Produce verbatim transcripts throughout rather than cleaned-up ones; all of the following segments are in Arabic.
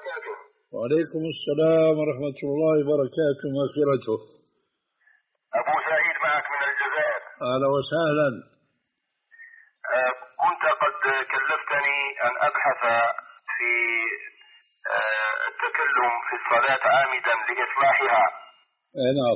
وبركاته. وعليكم السلام ورحمة الله وبركاته ومغفرته. أبو سعيد معك من الجزائر. أهلا وسهلا. أه كنت قد كلفتني أن أبحث في أه التكلم في الصلاة عامدا لإصلاحها. نعم.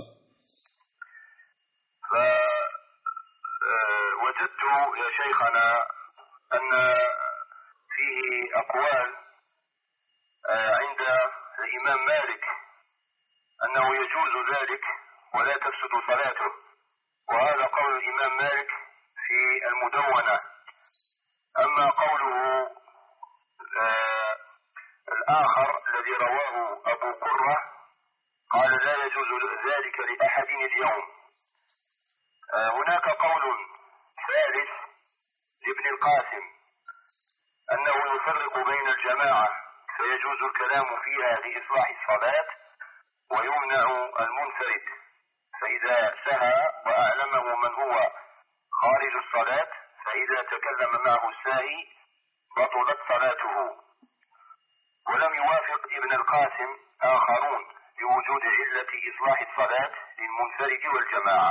فوجدت يا شيخنا أن فيه أقوال عند الإمام مالك أنه يجوز ذلك ولا تفسد صلاته، وهذا قول الإمام مالك في المدونة. أما قوله آه الآخر الذي رواه أبو قرة قال لا يجوز ذلك لأحد اليوم. آه هناك قول ثالث لابن القاسم أنه يفرق بين الجماعة فيجوز الكلام فيها لإصلاح الصلاة، ويمنع المنفرد، فإذا سهى وأعلمه من هو خارج الصلاة فإذا تكلم معه الساهي بطلت صلاته. ولم يوافق ابن القاسم آخرون لوجود علة إصلاح الصلاة للمنفرد والجماعة.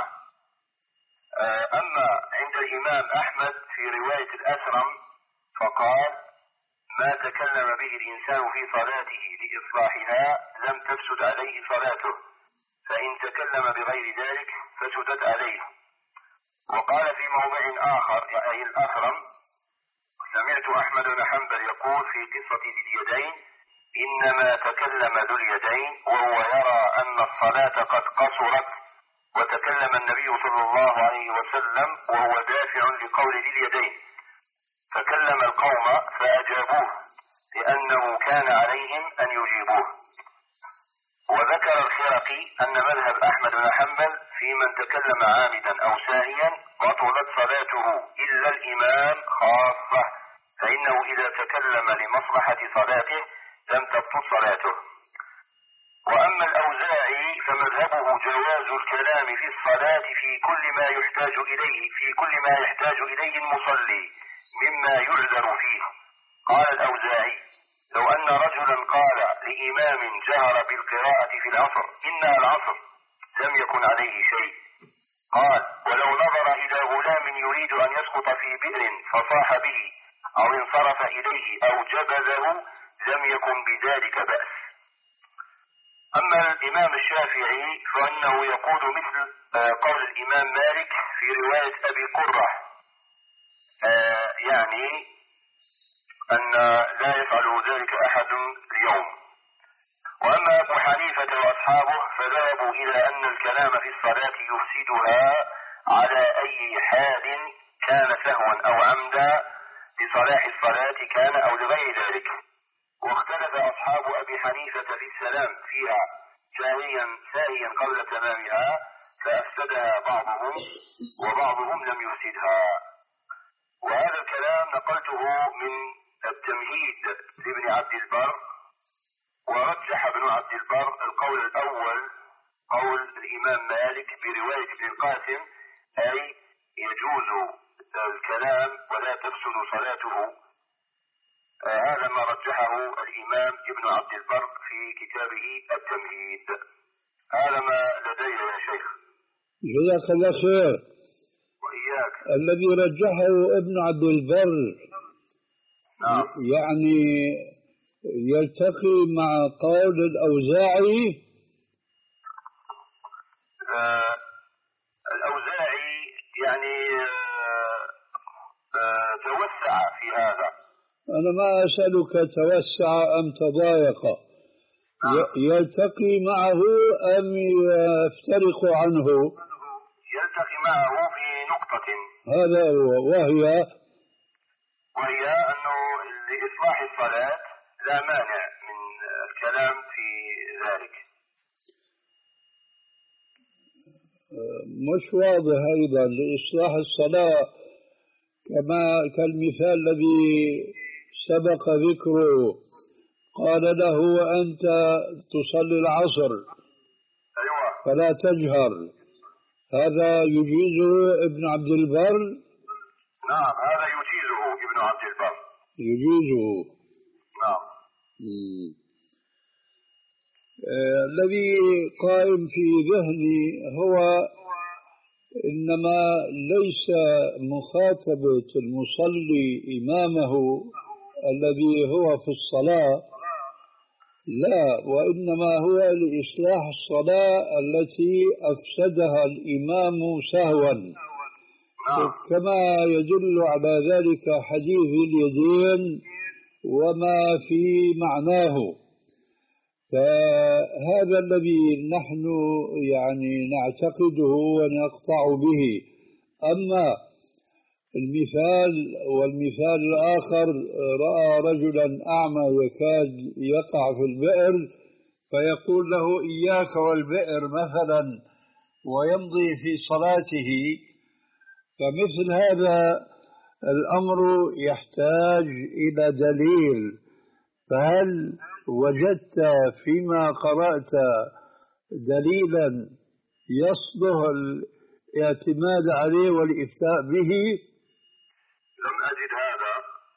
أما عند الإمام أحمد في رواية الأسرم فقال ما تكلم به الإنسان في صلاته لإصلاحها لم تفسد عليه صلاته، فإن تكلم بغير ذلك فسدت عليه. وقال في موضع آخر أي الأسرم سمعت أحمد بن حنبل يقول في قصة ذي اليدين إنما تكلم ذو اليدين وهو يرى أن الصلاة قد قصرت، وتكلم النبي صلى الله عليه وسلم وهو دافع لقول ذي اليدين، فكلم القوم فأجابوه لأنه كان عليهم أن يجيبوه. وذكر الخرقي أن مذهب أحمد بن حنبل في من تكلم عامدا أو ساهيا بطلت صلاته إلا الإمام خاصة، فإنه إذا تكلم لمصلحة صلاته لم تبطل صلاته. وأما الأوزاعي فمذهبه جواز الكلام في الصلاة في كل ما يحتاج إليه في كل ما يحتاج إليه المصلي مما يعذر فيه. قال الأوزاعي لو أن رجلا قال لإمام جهر بالقراءة في العصر إنها العصر لم يكن عليه شيء. قال ولو نظر إلى غلام يريد أن يسقط في بئر فصاح به أو انصرف إليه أو جبذه لم يكن بذلك بأس. أما الإمام الشافعي فإنه يقول مثل قول الإمام مالك في رواية أبي قرة، آه يعني أن لا يفعل ذلك أحد اليوم. وأما أبو حنيفة وأصحابه فذهبوا إلى أن الكلام في الصلاة يفسدها على أي حال كان سهوا أو عمدا لصلاح الصلاة كان أو لغير ذلك. واختلف أصحاب أبي حنيفة في السلام فيها ساهيا ساهيا قبل تمامها فأفسدها بعضهم وبعضهم لم يفسدها. وهذا الكلام نقلته من التمهيد لابن عبد البر، ورجح ابن عبد البر القول الأول قول الإمام مالك برواية ابن القاسم أي يجوز الكلام ولا تفسد صلاته. آه هذا ما رجحه الإمام ابن عبد البر في كتابه التمهيد. هذا ما لدي يا شيخ. جزاك الله خير. وإياك. الذي رجحه ابن عبد البر نعم. يعني يلتقي مع قول الأوزاعي. آه الأوزاعي يعني آه آه توسع في هذا. أنا ما أسألك توسع أم تضايق، يلتقي معه أم يفترق عنه؟ يلتقي معه في نقطة، هذا هو، وهي وهي أنه لإصلاح الصلاة لا مانع من الكلام في ذلك. مش واضح أيضا لإصلاح الصلاة كما كالمثال الذي سبق ذكره، قال له أنت تصلي العصر أيوة. فلا تجهر، هذا يجيزه ابن عبد البر؟ نعم هذا يجيزه ابن عبد البر. يجيزه. نعم. مم. الذي قائم في ذهني هو إنما ليس مخاطبة المصلي إمامه الذي هو في الصلاة، لا، وإنما هو لإصلاح الصلاة التي أفسدها الإمام سهوا، كما يدل على ذلك حديث اليدين وما في معناه. فهذا الذي نحن يعني نعتقده ونقطع به. أما المثال والمثال الآخر، رأى رجلا أعمى يكاد يقع في البئر فيقول له إياك والبئر مثلا ويمضي في صلاته، فمثل هذا الأمر يحتاج إلى دليل. فهل وجدت فيما قرأت دليلا يصلح الاعتماد عليه والإفتاء به؟ لم أجد هذا،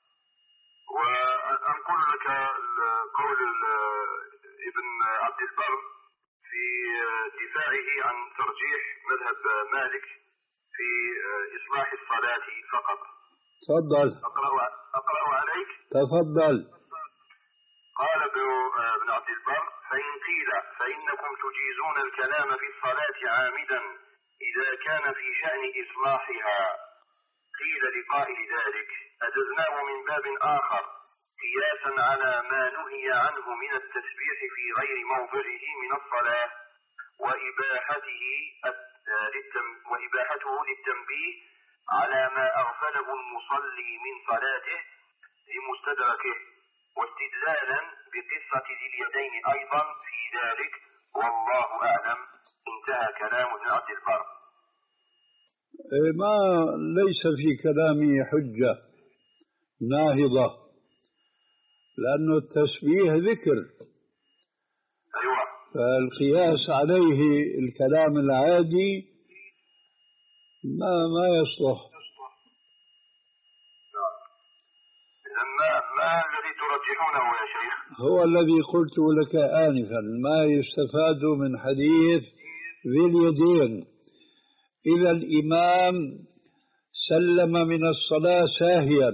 وأنقل لك قول ابن عبد البر في دفاعه عن ترجيح مذهب مالك في إصلاح الصلاة فقط. تفضل. أقرأ, أقرأ عليك. تفضل. قال ابن عبد البر: فإن قيل فإنكم تجيزون الكلام في الصلاة عامدا إذا كان في شأن إصلاحها، قيل لقائل ذلك: أجزناه من باب آخر قياسا على ما نهي عنه من التسبيح في غير موضعه من الصلاة، وإباحته وإباحته للتنبيه على ما أغفله المصلي من صلاته لمستدركه، واستدلالا بقصة ذي اليدين أيضا في ذلك، والله أعلم. انتهى كلام ابن عبد البر. ما ليس في كلامي حجة ناهضة، لأن التسبيح ذكر. أيوة. فالقياس عليه الكلام العادي ما ما يصلح. ما, ما الذي ترجحونه يا شيخ؟ هو الذي قلت لك آنفا، ما يستفاد من حديث ذي اليدين. إذا الإمام سلم من الصلاة ساهيا،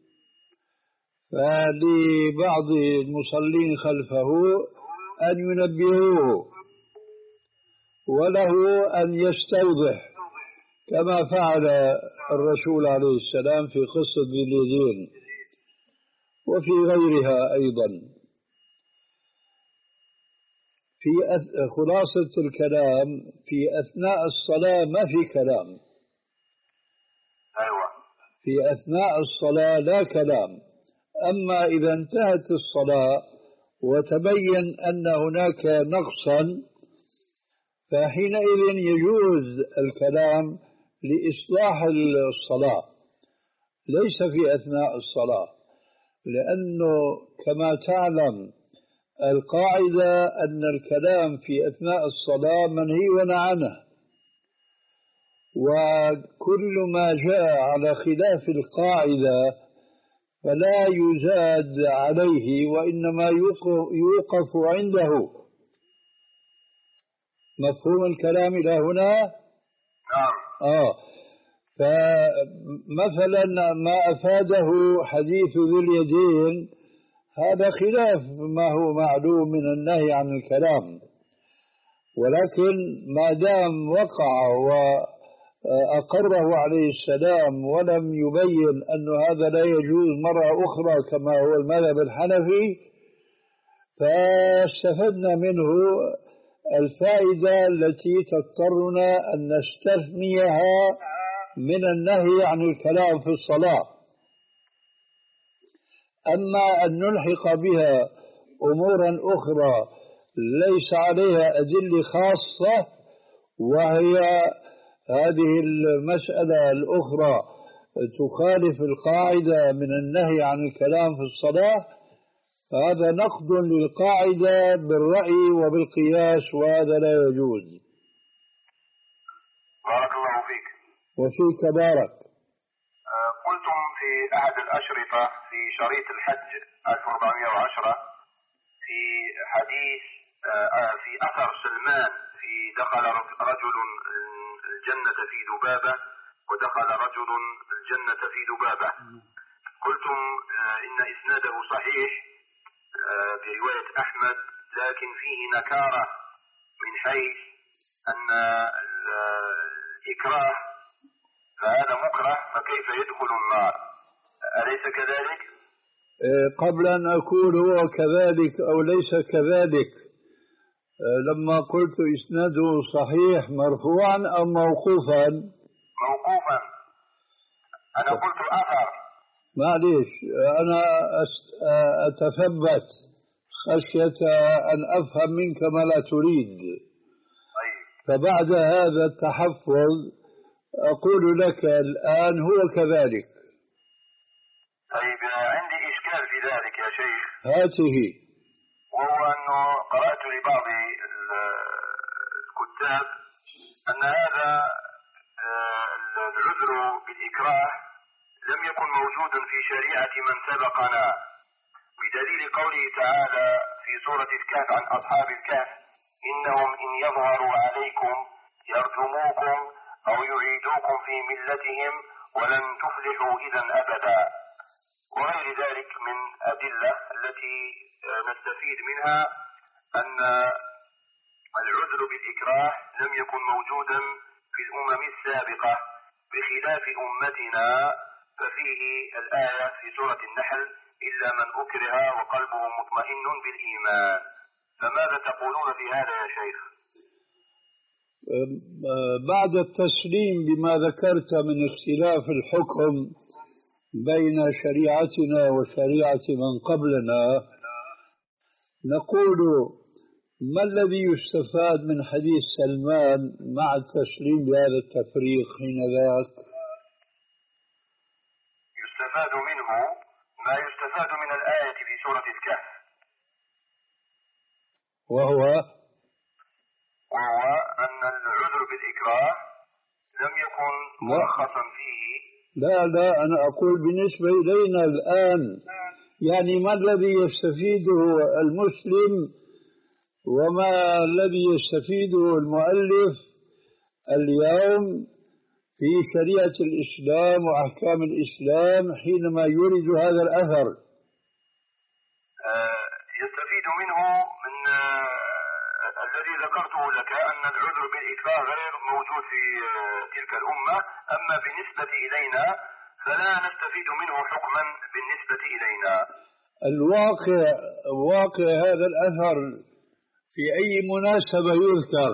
فلبعض المصلين خلفه أن ينبهوه، وله أن يستوضح كما فعل الرسول عليه السلام في قصة ذي اليدين وفي غيرها أيضا. في خلاصة الكلام، في أثناء الصلاة ما في كلام. أيوة. في أثناء الصلاة لا كلام. أما إذا انتهت الصلاة وتبين أن هناك نقصا، فحينئذ يجوز الكلام لإصلاح الصلاة، ليس في أثناء الصلاة، لأنه كما تعلم القاعدة أن الكلام في أثناء الصلاة منهي عنه، وكل ما جاء على خلاف القاعدة فلا يزاد عليه وإنما يوقف عنده. مفهوم الكلام إلى هنا؟ نعم. آه فمثلا ما أفاده حديث ذي اليدين هذا خلاف ما هو معلوم من النهي عن الكلام، ولكن ما دام وقع وأقره عليه السلام ولم يبين أن هذا لا يجوز مرة أخرى كما هو المذهب الحنفي، فاستفدنا منه الفائدة التي تضطرنا أن نستثنيها من النهي عن الكلام في الصلاة. أما أن نلحق بها أمورا أخرى ليس عليها أدلة خاصة، وهي هذه المسألة الأخرى تخالف القاعدة من النهي عن الكلام في الصلاة، هذا نقض للقاعدة بالرأي وبالقياس، وهذا لا يجوز. بارك الله فيك. وفيك بارك. قلتم في أحد الأشرطة في شريط الحج ألف وأربعمائة وعشرة في حديث في أثر سلمان في دخل رجل الجنة في ذبابة ودخل رجل الجنة في ذبابة، قلتم إن إسناده صحيح برواية أحمد، لكن فيه نكارة من حيث أن الإكراه فهذا مكره، فكيف يدخل النار؟ أليس كذلك؟ قبل أن أقول هو كذلك أو ليس كذلك، لما قلت إسناده صحيح مرفوعا أو موقوفا؟ موقوفا. أنا قلت أثر. معليش، أنا أتثبت خشية أن أفهم منك ما لا تريد. طيب. فبعد هذا التحفظ أقول لك الآن هو كذلك. طيب، عندي إشكال في ذلك يا شيخ. هاته. وهو أنه قرأت لبعض الكتاب أن هذا العذر بالإكراه لم يكن موجودا في شريعة من سبقنا، بدليل قوله تعالى في سورة الكهف عن أصحاب الكهف: إنهم إن يظهروا عليكم يرجموكم أو يعيدوكم في ملتهم ولن تفلحوا إذا أبدا، وغير ذلك من أدلة التي نستفيد منها أن العذر بالإكراه لم يكن موجودا في الأمم السابقة بخلاف أمتنا، ففيه الآية في سورة النحل: إلا من أكره وقلبه مطمئن بالإيمان. فماذا تقولون في هذا يا شيخ؟ بعد التسليم بما ذكرت من اختلاف الحكم بين شريعتنا وشريعة من قبلنا، نقول ما الذي يستفاد من حديث سلمان مع التسليم بهذا التفريق حين ذاك؟ يستفاد منه ما يستفاد من الآية في سورة الكهف، وهو وهو أن العذر بالإكراه لم يكن مرخصا فيه. لا لا أنا أقول بالنسبة إلينا الآن، يعني ما الذي يستفيده المسلم وما الذي يستفيده المؤلف اليوم في شريعة الإسلام وأحكام الإسلام حينما يورد هذا الأثر؟ يستفيد منه من الذي ذكرته لك أن العذر بالإكراه غير موجود في تلك الأمة، أما بالنسبة إلينا فلا نستفيد منه حكما بالنسبة إلينا. الواقع واقع هذا الأثر في أي مناسبة يذكر؟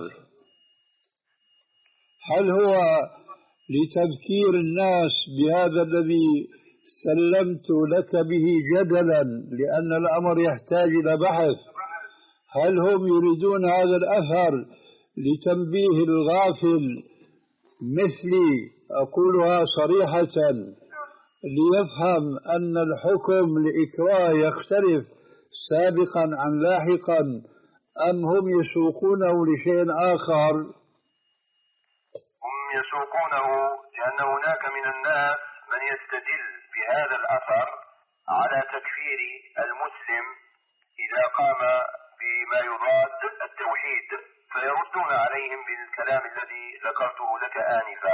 هل هو لتذكير الناس بهذا الذي سلمت لك به جدلا لأن الأمر يحتاج إلى بحث؟ هل هم يريدون هذا الأثر لتنبيه الغافل مثلي أقولها صريحة ليفهم أن الحكم لإكراه يختلف سابقا عن لاحقا، أم هم يسوقونه لشيء آخر؟ هم يسوقونه لأن هناك من الناس من يستدل بهذا الأثر على تكفير المسلم إذا قام بما يضاد التوحيد، فيردون عليهم بالكلام الذي ذكرته لك آنفا.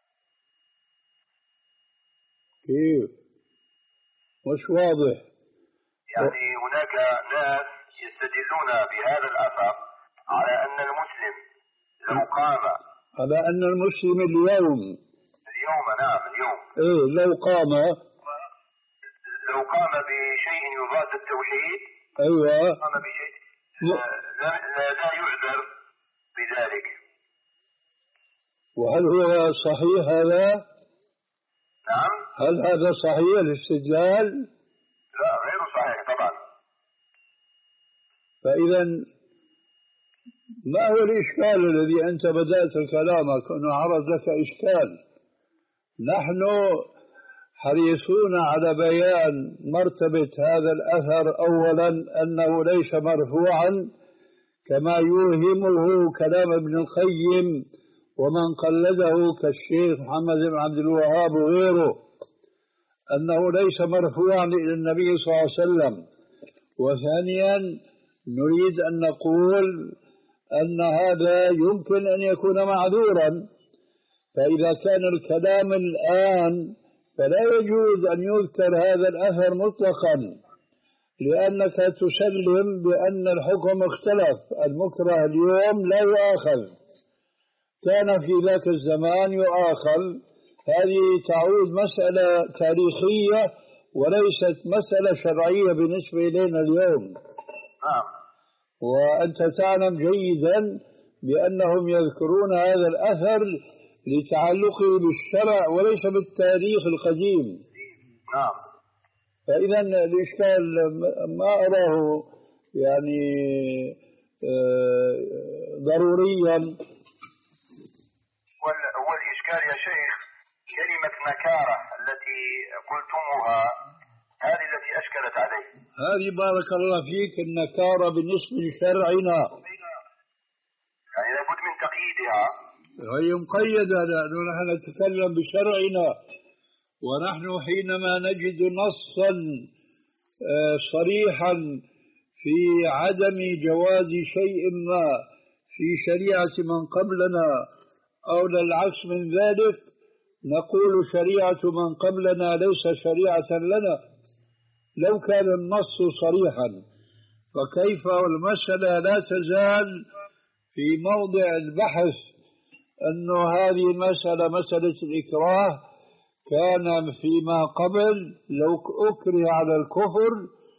كيف؟ مش واضح. يعني هناك ناس يستدلون بهذا الأثر على أن المسلم لو قام على أن المسلم اليوم اليوم نعم اليوم إيه لو قام لو قام بشيء يضاد التوحيد، أيوة قام بشيء لا, لا, لا يعذر بذلك. وهل هو صحيح هذا؟ نعم. هل هذا صحيح الاستدلال؟ لا غير صحيح طبعا. فإذا ما هو الإشكال الذي أنت بدأت كلامك أنه عرض لك إشكال؟ نحن حريصون على بيان مرتبة هذا الأثر، أولا أنه ليس مرفوعا كما يوهمه كلام ابن القيم ومن قلده كالشيخ محمد بن عبد الوهاب وغيره، أنه ليس مرفوعا إلى النبي صلى الله عليه وسلم. وثانيا نريد أن نقول أن هذا يمكن أن يكون معذورا. فإذا كان الكلام الآن فلا يجوز أن يذكر هذا الأثر مطلقا، لأنك تسلم بأن الحكم اختلف، المكره اليوم لا يؤاخذ، كان في ذاك الزمان يؤاخذ. هذه تعود مسألة تاريخية وليست مسألة شرعية بالنسبة إلينا اليوم. وأنت تعلم جيدا بأنهم يذكرون هذا الأثر لتعلقه بالشرع وليس بالتاريخ القديم. نعم. فإذا الإشكال ما أراه يعني ضروريا. والإشكال يا شيخ كلمة نكارة التي قلتموها هذه التي أشكلت عليه. هذه بارك الله فيك النكارة بالنسبة لشرعنا، يعني لابد من تقييدها. هي مقيدة لأنه نحن نتكلم بشرعنا، ونحن حينما نجد نصا صريحا في عدم جواز شيء ما في شريعة من قبلنا أو للعكس من ذلك، نقول شريعة من قبلنا ليس شريعة لنا لو كان النص صريحا. فكيف المسألة لا تزال في موضع البحث أنه هذه المسألة مسألة الإكراه كان فيما قبل لو أكره على الكفر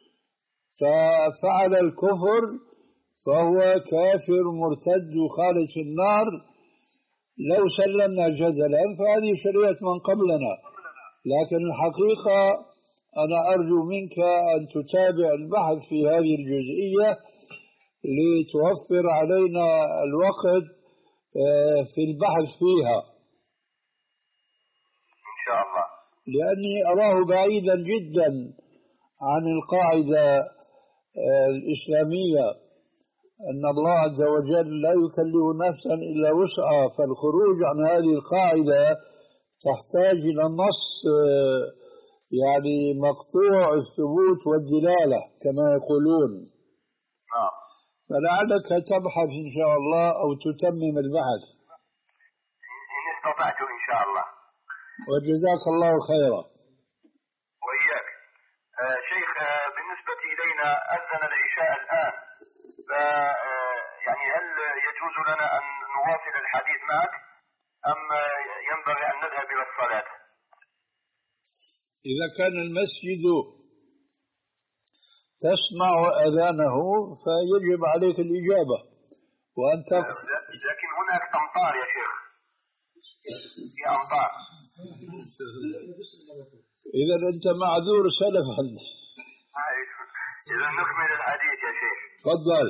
ففعل الكفر فهو كافر مرتد وخالد في النار، لو سلمنا جدلا فهذه شريعة من قبلنا. لكن الحقيقة أنا أرجو منك أن تتابع البحث في هذه الجزئية لتوفر علينا الوقت في البحث فيها إن شاء الله، لأني أراه بعيدا جدا عن القاعدة الإسلامية أن الله عز وجل لا يكلف نفسا إلا وسعها. فالخروج عن هذه القاعدة تحتاج إلى نص يعني مقطوع الثبوت والدلالة كما يقولون. نعم. فلعلك تبحث إن شاء الله أو تتمم البحث إن استطعت إن شاء الله. وجزاك الله خيرا. وإياك. آه شيخ، آه بالنسبة إلينا أذن العشاء الآن، ف يعني هل يجوز لنا أن نواصل الحديث معك أم ينبغي أن نذهب إلى الصلاة؟ إذا كان المسجد تسمع أذانه فيجب عليك الإجابة وأن تقف. لكن هناك أمطار يا شيخ، في أمطار. إذا أنت معذور سلفا. إذا نكمل الحديث يا شيخ. تفضل.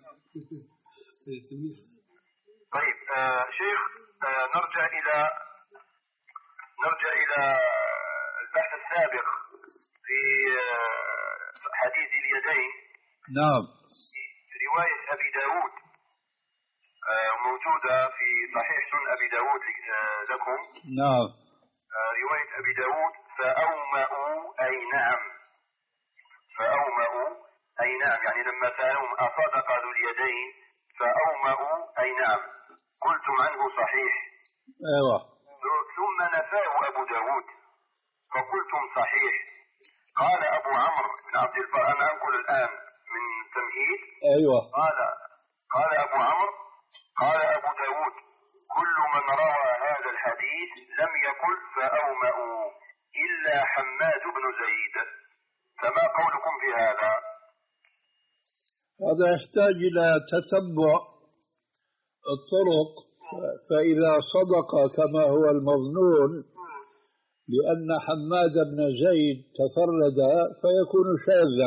طيب آه شيخ، آه نرجع إلى نرجع إلى البحث السابق في آه حديث اليدين. نعم. رواية أبي داود آه موجودة في صحيح سنن أبي داود آه لكم. نعم. آه رواية أبي داود فأومأوا أي نعم، فأومأوا أي نعم، يعني لما سألهم أصدق ذو اليدين فأومأوا أي نعم، قلتم عنه صحيح. أيوة. ثم نفاه أبو داود فقلتم صحيح. قال أبو عمرو بن عبد البر، أنا أنقل الآن من تمهيد. أيوة. قال قال أبو عمرو قال أبو داود كل من روى هذا الحديث لم يقل فأومأوا إلا حماد بن زيد، فما قولكم في هذا؟ هذا يحتاج إلى تتبع الطرق، فإذا صدق كما هو المظنون بأن حماد بن زيد تفرد فيكون شاذا.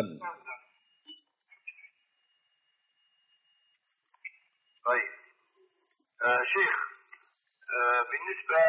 طيب آه شيخ، آه بالنسبة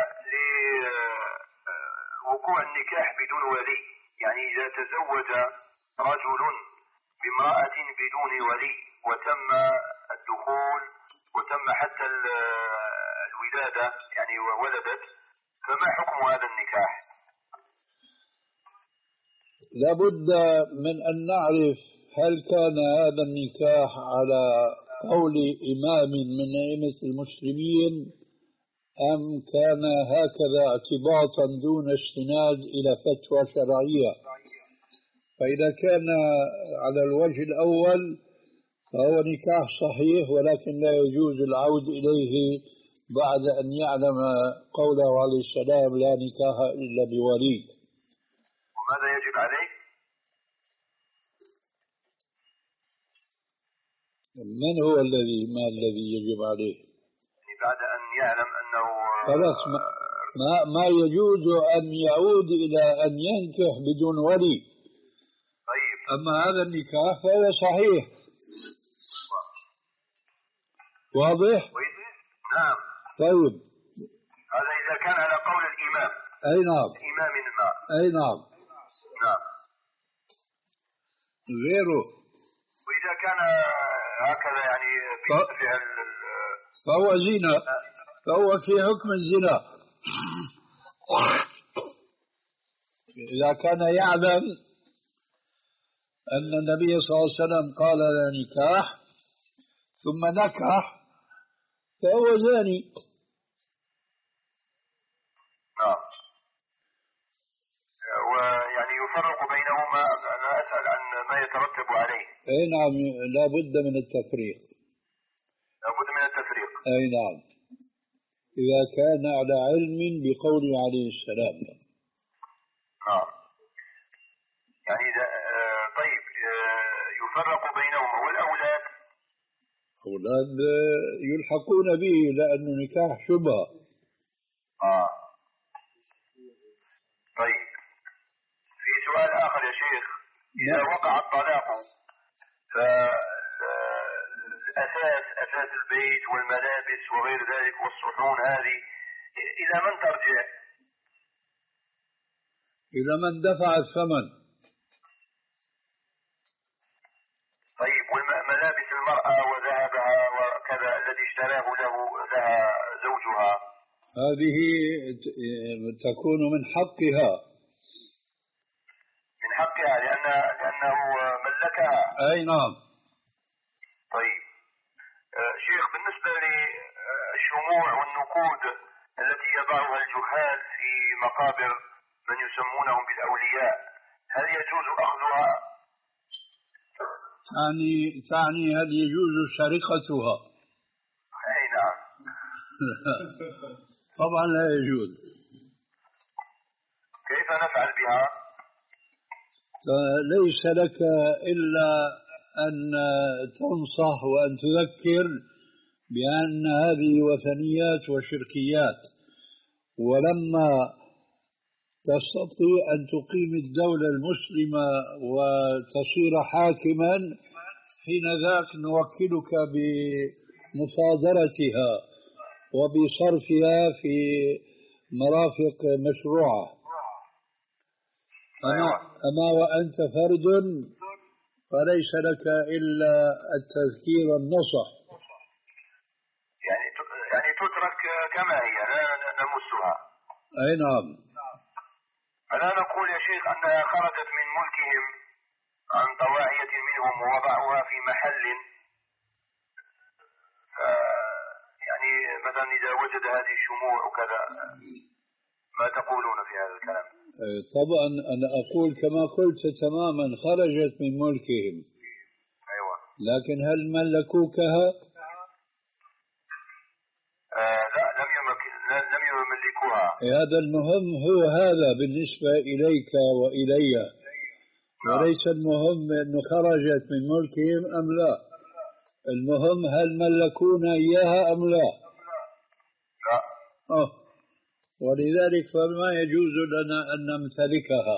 لوقوع النكاح بدون ولي، يعني إذا تزوج رجل بامرأة بدون ولي وتم الدخول وتم حتى الولادة يعني وولدت، فما حكم هذا النكاح؟ لابد من أن نعرف هل كان هذا النكاح على قول إمام من أئمة المسلمين أم كان هكذا اعتباطا دون استناد إلى فتوى شرعية؟ فإذا كان على الوجه الأول فهو نكاح صحيح، ولكن لا يجوز العود إليه بعد أن يعلم قوله عليه السلام لا نكاح إلا بولي. وماذا يجب عليه؟ من هو الذي ما الذي يجب عليه؟ يعني بعد أن يعلم أنه خلاص ما ما يجوز أن يعود إلى أن ينكح بدون ولي. طيب. أما هذا النكاح فهو صحيح. واضح؟ نعم. طيب. هذا إذا كان على قول الإمام. أي نعم. الإمام ما. أي نعم. نعم. غيره. وإذا كان هكذا يعني بفعل فهو زنا، فهو في حكم الزنا. إذا كان يعلم أن النبي صلى الله عليه وسلم قال لا نكاح ثم نكح فهو زاني. نعم. ويعني يفرق بينهما. أنا أسأل عن ما يترتب عليه. أي نعم، لا بد من التفريق. لا بد من التفريق. أي نعم، إذا كان على علم بقوله عليه السلام. نعم. يعني إذا آه طيب آه يفرق بينهما. والأولاد؟ أولاد يلحقون به لأنه نكاح شبهة. آه. طيب في سؤال آخر يا شيخ. إذا وقع الطلاق فالأساس أساس البيت والملابس وغير ذلك والصحون هذه إلى من ترجع؟ إلى من دفع الثمن. طيب والملابس المرأة وذهبها وكذا الذي اشتراه له لها زوجها هذه تكون من حقها. من حقها لأن لأنه ملكها. أي نعم. طيب آه شيخ، بالنسبة للشموع والنقود التي يضعها الجهال في مقابر من يسمونهم بالأولياء، هل يجوز أخذها؟ يعني تعني هل يجوز سرقتها؟ أي نعم. طبعا لا يجوز. كيف نفعل بها؟ ليس لك إلا أن تنصح وأن تذكر بأن هذه وثنيات وشركيات، ولما تستطيع أن تقيم الدولة المسلمة وتصير حاكما حين ذاك نوكلك بمصادرتها وبصرفها في مرافق مشروعة. أما, أما وأنت فرد فليس لك إلا التذكير والنصح. يعني يعني تترك كما هي، لا نمسها. أي نعم. ألا نقول يا شيخ أنها خرجت من ملكهم عن طواعية منهم ووضعوها في محل، يعني مثلا إذا وجد هذه الشموع وكذا، ما تقولون في هذا الكلام؟ طبعا أنا أقول كما قلت تماما، خرجت من ملكهم. أيوة. لكن هل ملكوكها؟ آه لا، لم يملك لم يملكوها. هذا المهم هو هذا بالنسبة إليك وإلي. وليس المهم أنه خرجت من ملكهم أم لا، المهم هل ملكونا إياها أم لا. لا. أوه. ولذلك فما يجوز لنا أن نمتلكها.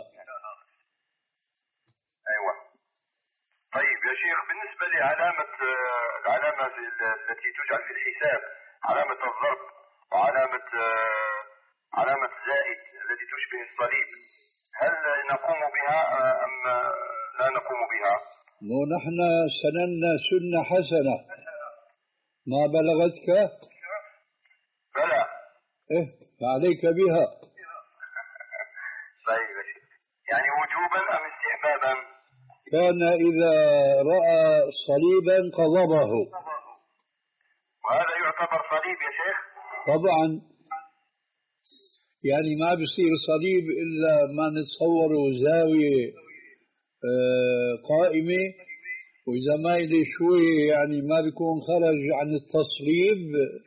أيوة. طيب يا شيخ، بالنسبة لعلامة العلامة التي تجعل في الحساب، علامة الضرب وعلامة علامة زائد التي تشبه الصليب، هل نقوم بها أم لا نقوم بها؟ مو نحن سننا سنة حسنة ما بلغتك؟ بلى. إيه فعليك بها. طيب يعني وجوبا أم استحبابا؟ كان إذا رأى صليبا قضبه. وهذا يعتبر صليب يا شيخ؟ طبعا، يعني ما بيصير صليب إلا ما نتصوره زاوية قائمة، وإذا ما يلي شوي يعني ما بيكون خرج عن التصليب.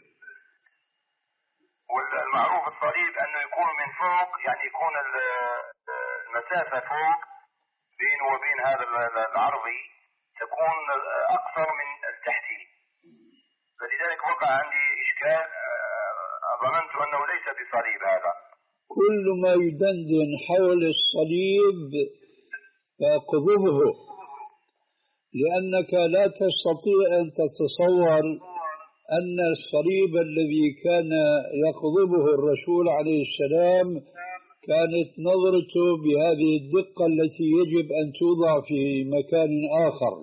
والمعروف الصليب أنه يكون من فوق، يعني يكون المسافة فوق بينه وبين هذا العرضي تكون أقصر من التحتي، فلذلك وقع عندي إشكال، ظننت أنه ليس بصليب هذا. كل ما يدندن حول الصليب فاقذفه، لأنك لا تستطيع أن تتصور أن الصليب الذي كان يقذفه الرسول عليه السلام كانت نظرته بهذه الدقة التي يجب أن توضع في مكان آخر.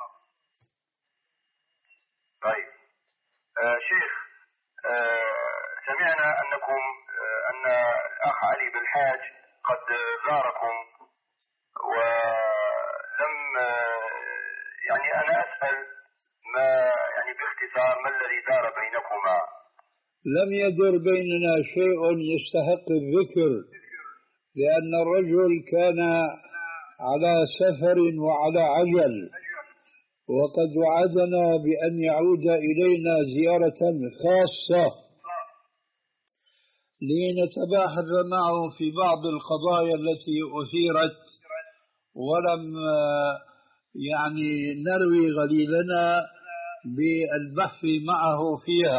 طيب آه شيخ، آه سمعنا أنكم آه أن الأخ علي بالحاج قد زاركم، ولم آه يعني أنا أسأل ما يعني باختصار ما الذي دار بينكما؟ لم يدر بيننا شيء يستحق الذكر، لأن الرجل كان على سفر وعلى عجل، وقد وعدنا بأن يعود إلينا زيارة خاصة لنتباحث معه في بعض القضايا التي أثيرت ولم يعني نروي غليلنا بالبحث معه فيها.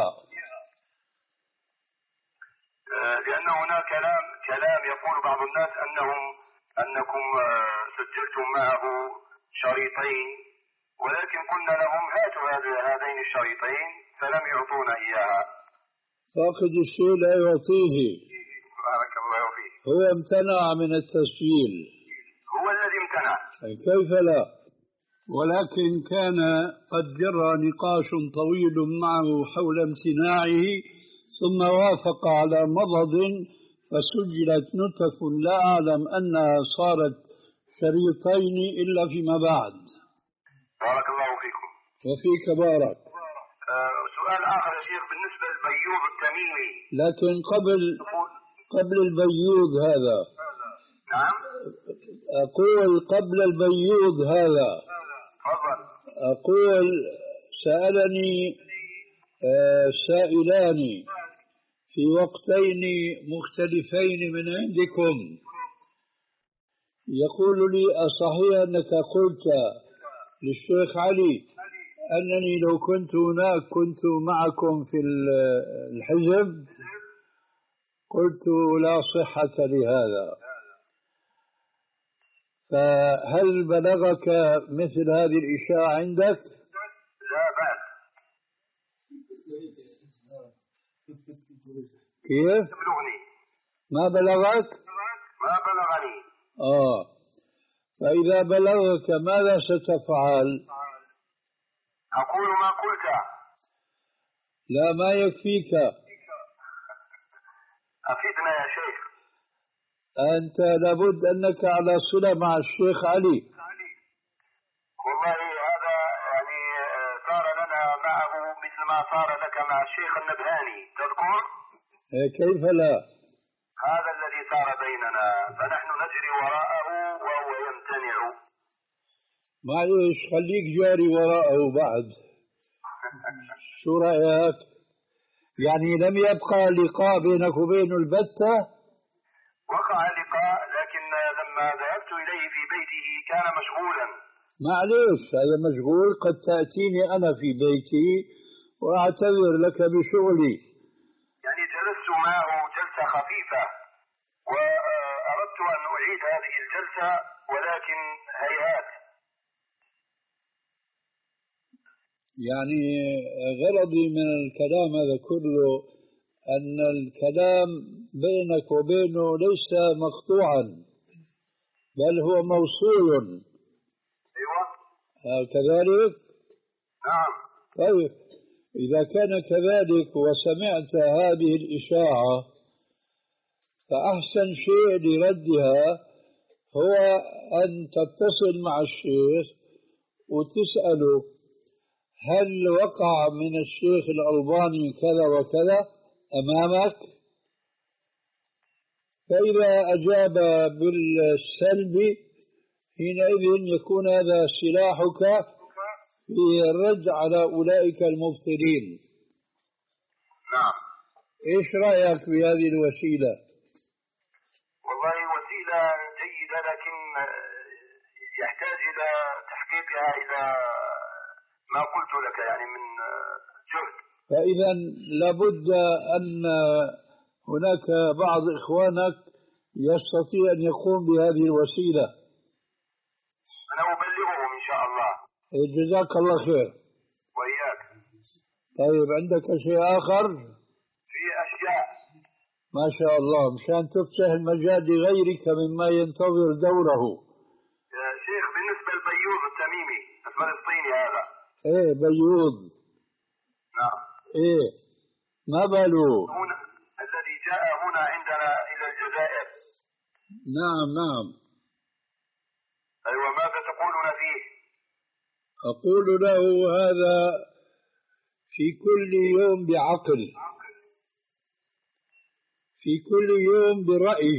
لأن هناك كلام كلام يقول بعض الناس أنهم أنكم سجلتم معه شريطين، ولكن قلنا لهم هاتوا هذين الشريطين فلم يعطونا إياها. فاقد الشيء لا يعطيه. بارك الله فيك. هو امتنع من التسجيل. هو الذي امتنع. كيف لا؟ ولكن كان قد جرى نقاش طويل معه حول امتناعه، ثم وافق على مضض فسجلت نتف لا أعلم أنها صارت شريطين إلا فيما بعد. بارك الله فيكم. وفيك بارك. آه سؤال آخر يا شيخ بالنسبة للبيوض التميمي. لكن قبل قبل البيوض هذا. نعم. أقول قبل البيوض هذا. تفضل. أقول سألني آه سائلان في وقتين مختلفين من عندكم، يقول لي: أصحيح أنك قلت للشيخ علي أنني لو كنت هناك كنت معكم في الحزب؟ قلت: لا صحة لهذا. فهل بلغك مثل هذه الإشاعة عندك؟ لا بعد. كيف؟ بلغني. ما بلغك؟ ما بلغني. آه فإذا بلغك ماذا ستفعل؟ أقول ما قلت. لا، ما يكفيك. أفيدنا يا شيخ. أنت لابد أنك على صلة مع الشيخ علي. والله هذا يعني صار لنا معه مثل ما صار لك مع الشيخ النبهاني، تذكر؟ كيف لا؟ هذا الذي صار بيننا، فنحن نجري وراءه وهو يمتنع. معلش خليك جاري وراءه بعد. شو رأيك؟ يعني لم يبقى لقاء بينك وبينه البتة؟ وقع لقاء، لكن لما ذهبت إليه في بيته كان مشغولا. معلش هذا مشغول، قد تأتيني أنا في بيتي وأعتذر لك بشغلي. يعني جلست معه جلسة خفيفة، وأردت أن أعيد هذه الجلسة ولكن هيهات. يعني غرضي من الكلام هذا كله أن الكلام بينك وبينه ليس مقطوعا، بل هو موصول. أيوة. كذلك؟ نعم. طيب، إذا كان كذلك وسمعت هذه الإشاعة فأحسن شيء لردها هو أن تتصل مع الشيخ وتسأله هل وقع من الشيخ الألباني كذا وكذا أمامك؟ فإذا أجاب بالسلب حينئذ يكون هذا سلاحك في الرد على أولئك المبطلين. نعم. إيش رأيك بهذه الوسيلة؟ والله وسيلة جيدة، لكن يحتاج إلى تحقيقها إلى ما قلت لك يعني من جهد. فإذا لابد أن هناك بعض إخوانك يستطيع أن يقوم بهذه الوسيلة. أنا أبلغهم إن شاء الله. جزاك الله خير. وإياك. طيب عندك شيء آخر؟ في أشياء ما شاء الله، مشان تفتح المجال لغيرك مما ينتظر دوره. يا شيخ بالنسبة لبيوض التميمي الفلسطيني هذا. ايه بيوض. نعم. ايه ما باله؟ هنا الذي جاء هنا عندنا إلى الجزائر. نعم نعم. أيوة، ماذا تقولون فيه؟ أقول له هذا في كل يوم بعقل، في كل يوم برأي.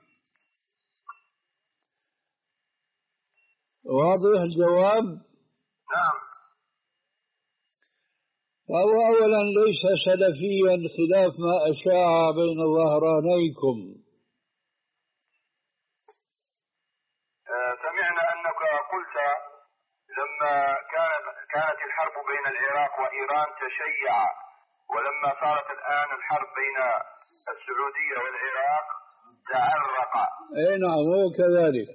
واضح الجواب؟ نعم. فهو أولا ليس سلفيا خلاف ما أشاع بين ظهرانيكم. سمعنا أنك قلت لما كانت كانت الحرب بين العراق وإيران تشيع، ولما صارت الآن الحرب بين السعودية والعراق تعرق. أي نعم هو كذلك.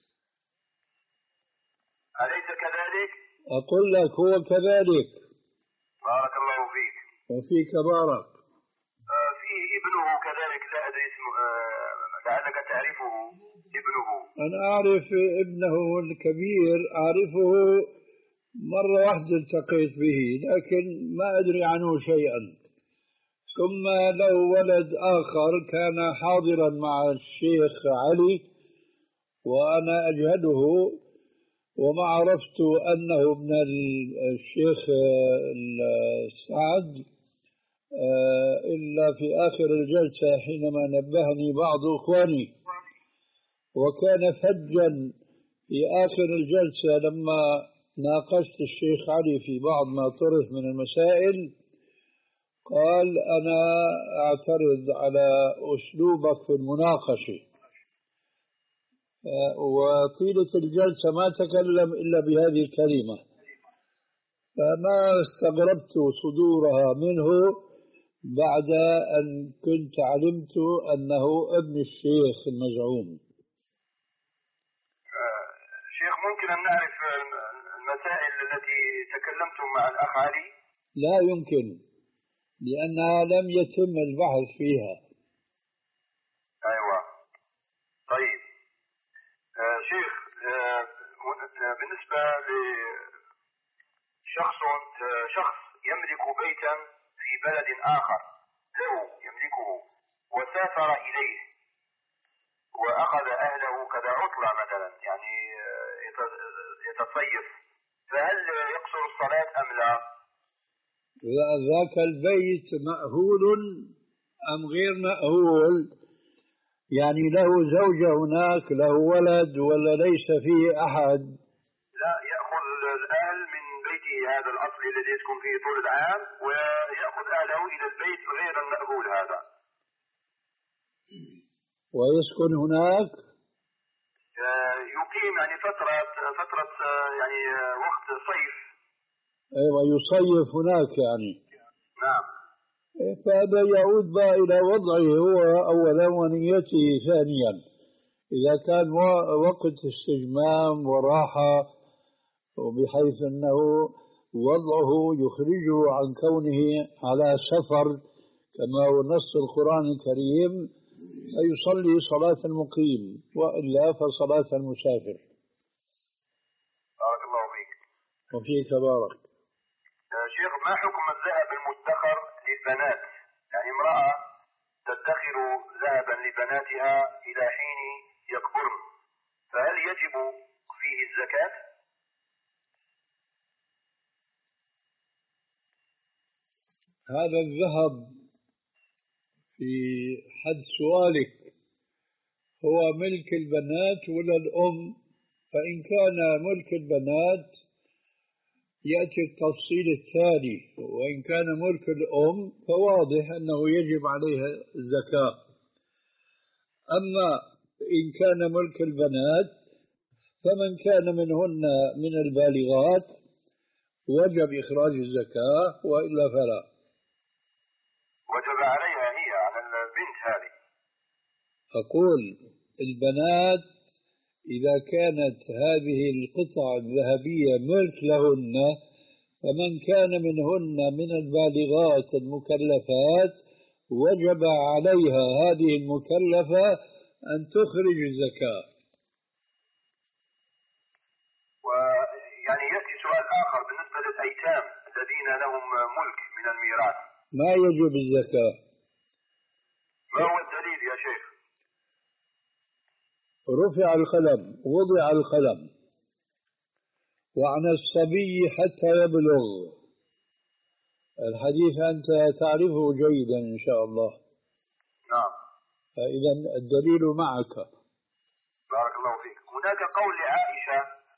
أليس كذلك؟ أقول لك هو كذلك. بارك الله فيك. وفيك بارك. آه فيه ابنه كذلك، لا أدري اسمه، آه لعلك تعرفه ابنه. أنا أعرف ابنه الكبير، أعرفه مرة واحدة التقيت به، لكن ما أدري عنه شيئا. ثم له ولد آخر كان حاضرا مع الشيخ علي وأنا أجهله، وما عرفت أنه ابن الشيخ سعد إلا في آخر الجلسة حينما نبهني بعض إخواني. وكان فجا في آخر الجلسة لما ناقشت الشيخ علي في بعض ما طرح من المسائل، قال أنا أعترض على أسلوبك في المناقشة، وطيلة الجلسة ما تكلم إلا بهذه الكلمة، فما استغربت صدورها منه بعد أن كنت علمت أنه ابن الشيخ المزعوم. شيخ ممكن أن نعرف المسائل التي تكلمتم مع الأخ علي؟ لا يمكن، لأنها لم يتم البحث فيها. أيوة. طيب آه شيخ، آه بالنسبة لشخص آه شخص يملك بيتا في بلد آخر له يملكه وسافر إليه وأخذ أهله كذا عطلة مثلا، يعني يتصيف، فهل يقصر الصلاة أم لا؟ ذاك البيت مأهول أم غير مأهول؟ يعني له زوجة هناك، له ولد، ولا ليس فيه أحد؟ لا، يأخذ الأهل من بيته هذا الأصلي الذي يسكن فيه طول العام، ويأخذ أهله إلى البيت غير المأهول هذا ويسكن هناك، يقيم يعني فترة فترة يعني وقت صيف. أيوة يصيف هناك يعني. نعم. فهذا يعود بقى إلى وضعه هو أولا ونيته ثانيا. إذا كان وقت استجمام وراحة وبحيث أنه وضعه يخرجه عن كونه على سفر كما هو نص القرآن الكريم، فيصلي صلاة المقيم، وإلا فصلاة المسافر. بارك الله فيك. وفيك بارك. شيخ، ما حكم الذهب المدخر للبنات؟ يعني امرأة تدخر ذهبا لبناتها إلى حين يكبرن، فهل يجب فيه الزكاة؟ هذا الذهب في حد سؤالك هو ملك البنات ولا الأم؟ فإن كان ملك البنات يأتي التفصيل التالي، وإن كان ملك الأم فواضح أنه يجب عليها الزكاة. أما إن كان ملك البنات فمن كان منهن من البالغات وجب إخراج الزكاة، وإلا فلا. وجب عليها هي على البنت هذه. أقول البنات إذا كانت هذه القطع الذهبية ملك لهن، فمن كان منهن من البالغات المكلفات وجب عليها هذه المكلفة أن تخرج الزكاة. ويعني يأتي سؤال آخر بالنسبة للأيتام الذين لهم ملك من الميراث، ما يجب الزكاة. ما هو الدليل يا شيخ؟ رفع القلم، وضع القلم، وعن الصبي حتى يبلغ. الحديث أنت تعرفه جيدا إن شاء الله. نعم. فإذا الدليل معك. بارك الله فيك. هناك قول لعائشة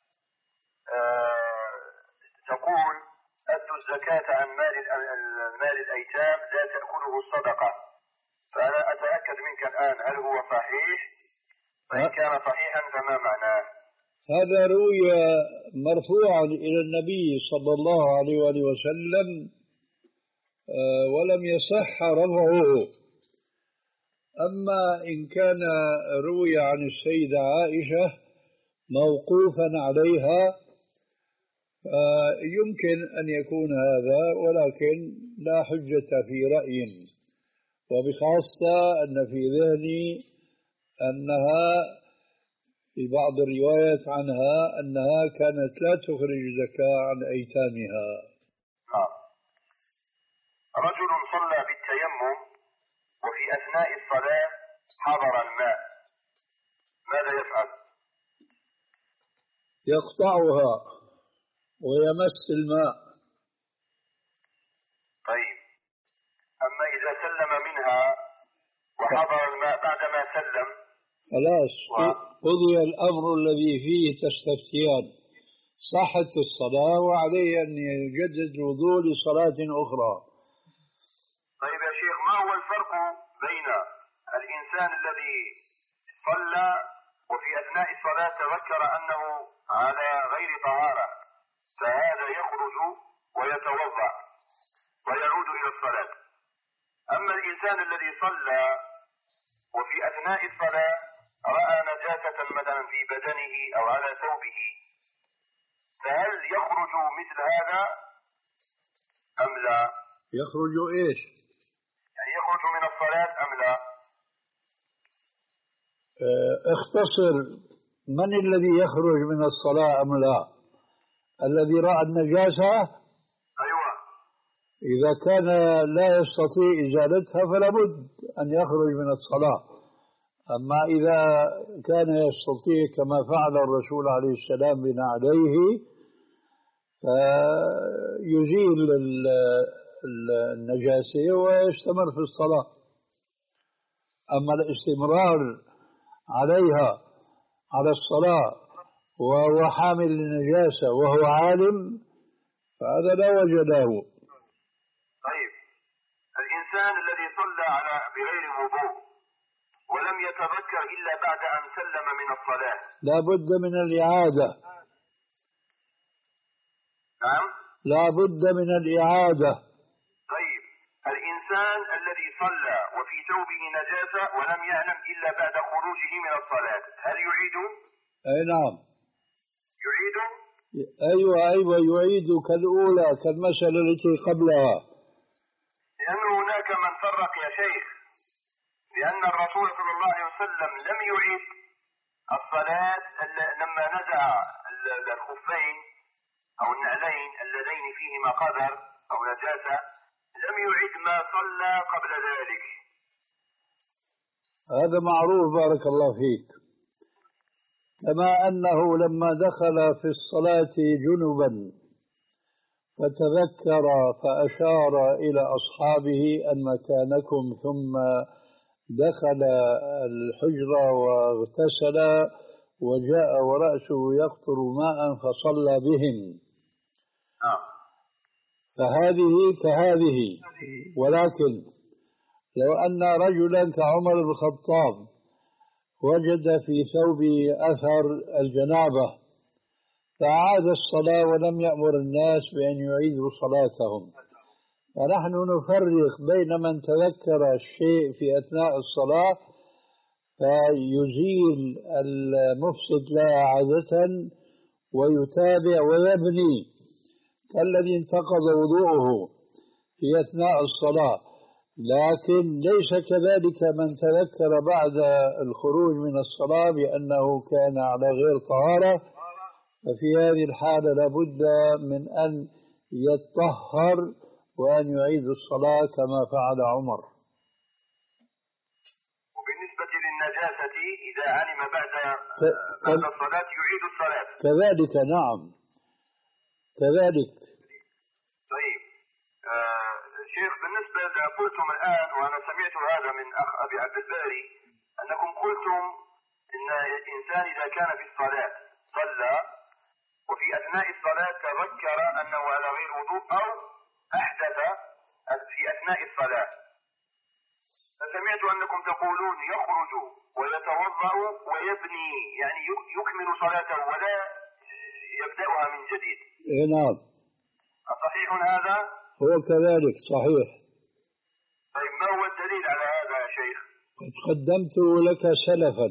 آه تقول: أدوا الزكاة عن مال مال الأيتام لا تأكله الصدقة. فأنا أتأكد منك الآن هل هو صحيح؟ فإن كان صحيحا فما معناه؟ هذا روي مرفوعا إلى النبي صلى الله عليه وآله وسلم ولم يصح رفعه. أما إن كان روي عن السيدة عائشة موقوفا عليها يمكن أن يكون هذا، ولكن لا حجة في رأي، وبخاصة أن في ذهني أنها في بعض الروايات عنها أنها كانت لا تخرج زكاة عن أيتامها. نعم. رجل صلى بالتيمم وفي أثناء الصلاة حضر الماء، ماذا يفعل؟ يقطعها ويمس الماء. طيب، أما إذا سلم منها وحضر الماء بعدما سلم خلاص و... قضي الأمر الذي فيه تستفتيان، صحت الصلاة وعليه أن يجدد الوضوء لصلاة أخرى. طيب يا شيخ، ما هو الفرق بين الإنسان الذي صلى وفي أثناء الصلاة تذكر أنه على غير طهارة، فهذا يخرج ويتوضأ ويعود إلى الصلاة، أما الإنسان الذي صلى وفي أثناء الصلاة رأى نجاسة مثلا في بدنه أو على ثوبه، فهل يخرج مثل هذا أم لا؟ يخرج إيش؟ يعني يخرج من الصلاة أم لا؟ اه اختصر، من الذي يخرج من الصلاة أم لا؟ الذي رأى النجاسة؟ أيوة. إذا كان لا يستطيع إزالتها فلا بد أن يخرج من الصلاة. أما إذا كان يستطيع كما فعل الرسول عليه السلام بنعليه فيزيل النجاسة ويستمر في الصلاة. أما الاستمرار عليها على الصلاة وهو حامل للنجاسة وهو عالم فهذا لا وجه له. طيب، الإنسان الذي صلى على بغير وضوء ولم يتذكر إلا بعد أن سلم من الصلاة لا بد من الإعادة. نعم؟ لا بد من الإعادة. طيب، الإنسان الذي صلى وفي ثوبه نجاسة ولم يعلم إلا بعد خروجه من الصلاة، هل يعيد؟ أي نعم يعيد؟ أيوة أيوة يعيد كالأولى، كالمسألة التي قبلها. لأن هناك من فرق يا شيخ، لأن الرسول صلى الله عليه وسلم لم يعيد الصلاة لما نزع الخفين أو النعلين اللذين فيهما قدر أو نجاسة، لم يعيد ما صلى قبل ذلك. هذا معروف بارك الله فيك. كما أنه لما دخل في الصلاة جنبا فتذكر فأشار إلى أصحابه أن مكانكم، ثم دخل الحجرة واغتسل وجاء ورأسه يقطر ماء فصلى بهم. فهذه كهذه. ولكن لو أن رجلا كعمر بن الخطاب وجد في ثوبه أثر الجنابة فعاد الصلاة ولم يأمر الناس بأن يعيدوا صلاتهم، فنحن نفرق بين من تذكر الشيء في أثناء الصلاة فيزيل المفسد لها عادة ويتابع ويبني، كالذي انتقض وضوءه في أثناء الصلاة، لكن ليس كذلك من تذكر بعد الخروج من الصلاة بأنه كان على غير طهارة، ففي هذه الحالة لابد من أن يتطهر وأن يعيد الصلاة كما فعل عمر. وبالنسبة للنجاسة إذا علم بعد ك... بعد الصلاة يعيد الصلاة كذلك. نعم كذلك. طيب آه شيخ، بالنسبة قلتم الآن وأنا سمعت هذا من أخ أبي عبد الباري أنكم قلتم إن الإنسان إذا كان في الصلاة صلى وفي أثناء الصلاة تذكر أنه على غير وضوء أو أحدث في أثناء الصلاة، فسمعت أنكم تقولون يخرج ويتوضأ ويبني، يعني يكمل صلاته ولا يبدأها من جديد. إيه نعم. صحيح هذا؟ هو كذلك صحيح. طيب ما هو الدليل على هذا يا شيخ؟ قد قدمت لك سلفا.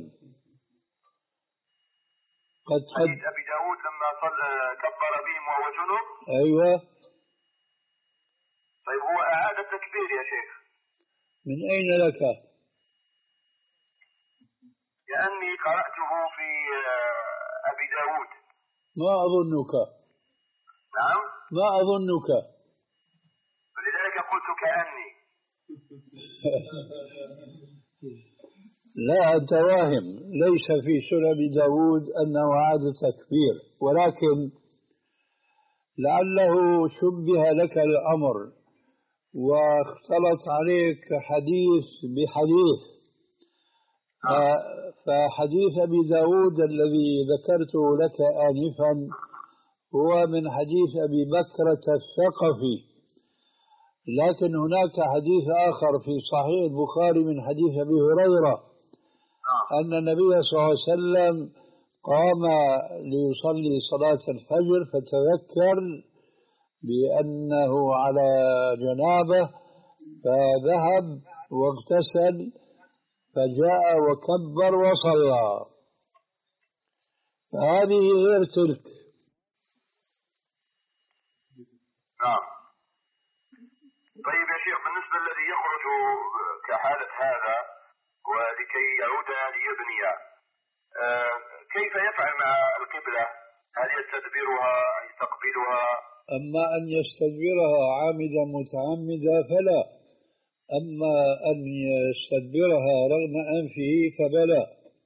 قد حديث أبي داود لما صلى كبر بهم وهو جنب. أيوة. طيب هو أعاد التكبير يا شيخ. من أين لك؟ لأني قرأته في أبي داود. ما أظنك. نعم. ما أظنك. ولذلك قلت كأني. لا أنت واهم، ليس في سنن داود أنه عاد تكبير، ولكن لعله شبه لك الأمر واختلط عليك حديث بحديث. آه. فحديث أبي داود الذي ذكرته لك آنفا هو من حديث أبي بكرة الثقفي، لكن هناك حديث آخر في صحيح البخاري من حديث أبي هريرة أن النبي صلى الله عليه وسلم قام ليصلي صلاة الفجر فتذكر بأنه على جنابه فذهب واغتسل فجاء وكبر وصلى، فهذه غير تلك. نعم. طيب يا شيخ، بالنسبة الذي يخرج كحالة هذا ولكي يعود ليبني آه كيف يفعل مع القبلة؟ هل يستدبرها يستقبلها؟ أما أن يستدبرها عامدا متعمدا فلا، أما أن يستدبرها رغم أنفه فبلا.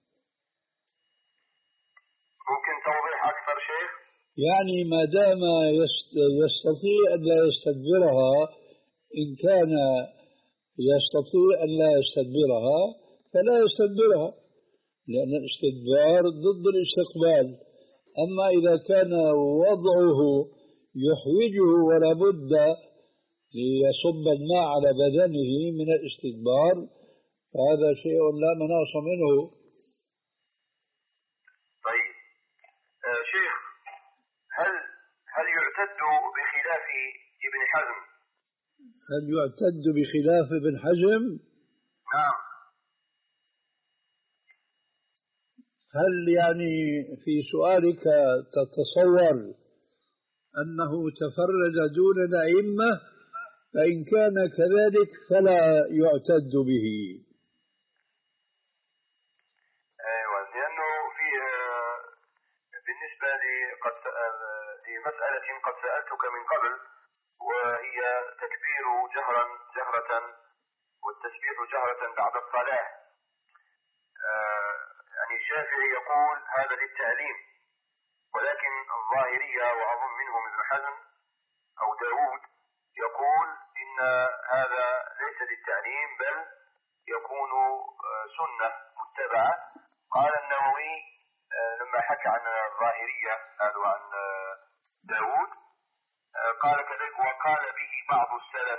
ممكن توضيح أكثر شيخ؟ يعني ما دام يستطيع أن لا يستدبرها، إن كان يستطيع أن لا يستدبرها فلا يستدبرها، لأن الاستدبار ضد الاستقبال. أما إذا كان وضعه يحوجه ولا بد ليصب الماء على بدنه من الاستدبار فهذا شيء لا مناص منه. طيب آه شيخ، هل هل يعتد بخلاف ابن حزم؟ هل يعتد بخلاف ابن حزم؟ نعم. هل يعني في سؤالك تتصور أنه تفرد دون الأئمة؟ فإن كان كذلك فلا يعتد به. أيوة، لأنه في بالنسبة لقد لمسألة قد سألتك من قبل، وهي تكبير جهرا جهرة والتسبيح جهرة بعد الصلاة. يعني الشافعي يقول هذا للتعليم، ولكن الظاهرية وأظن منهم ابن حزم أو داود يقول إن هذا ليس للتعليم بل يكون سنة متبعة. قال النووي لما حكى عن الظاهرية قالوا عن داود قال كذلك وقال به بعض السلف.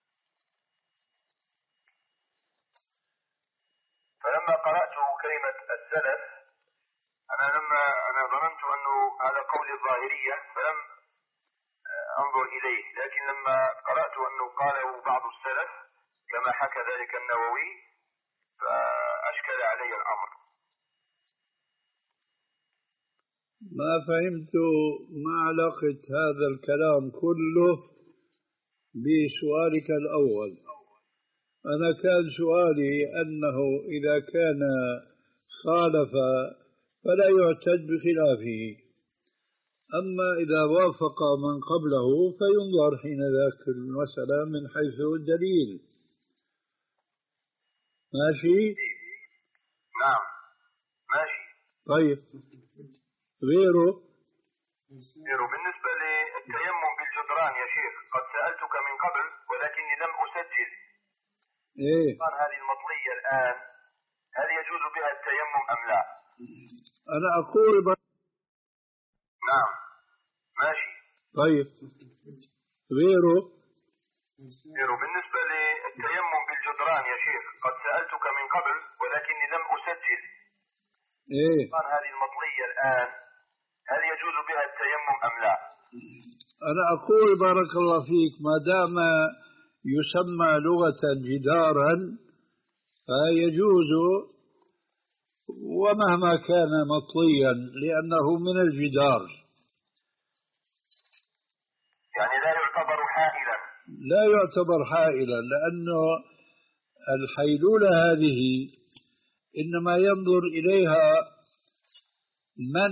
فلما قرأت كلمة السلف أنا لما أنا ظننت أنه هذا قول الظاهرية فلم أنظر إليه، لكن لما قرأت أنه قاله بعض السلف كما حكى ذلك النووي فأشكل علي الأمر. ما فهمت ما علاقة هذا الكلام كله بسؤالك الأول. أنا كان سؤالي أنه إذا كان خالف فلا يعتد بخلافه، أما إذا وافق من قبله فينظر حين ذاك المسألة من حيث الدليل. ماشي؟ نعم ماشي. طيب غيره؟ غيره بالنسبة للتيمم بالجدران يا شيخ قد سألتك من قبل ولكني لم أسجل. إيه؟ هذه المطلية الآن هل يجوز بها التيمم أم لا؟ أنا أقول ب... نعم ماشي. طيب غيره؟ غيره بالنسبة للتيمم بالجدران يا شيخ قد سألتك من قبل ولكني لم أسجل. إيه؟ هذه المطلية الآن هل يجوز بها التيمم أم لا؟ أنا أقول بارك الله فيك ما دام يسمى لغة جدارا فيجوز ومهما كان مطليا لأنه من الجدار، يعني لا يعتبر حائلا. لا يعتبر حائلا لأنه الحيلولة هذه إنما ينظر إليها من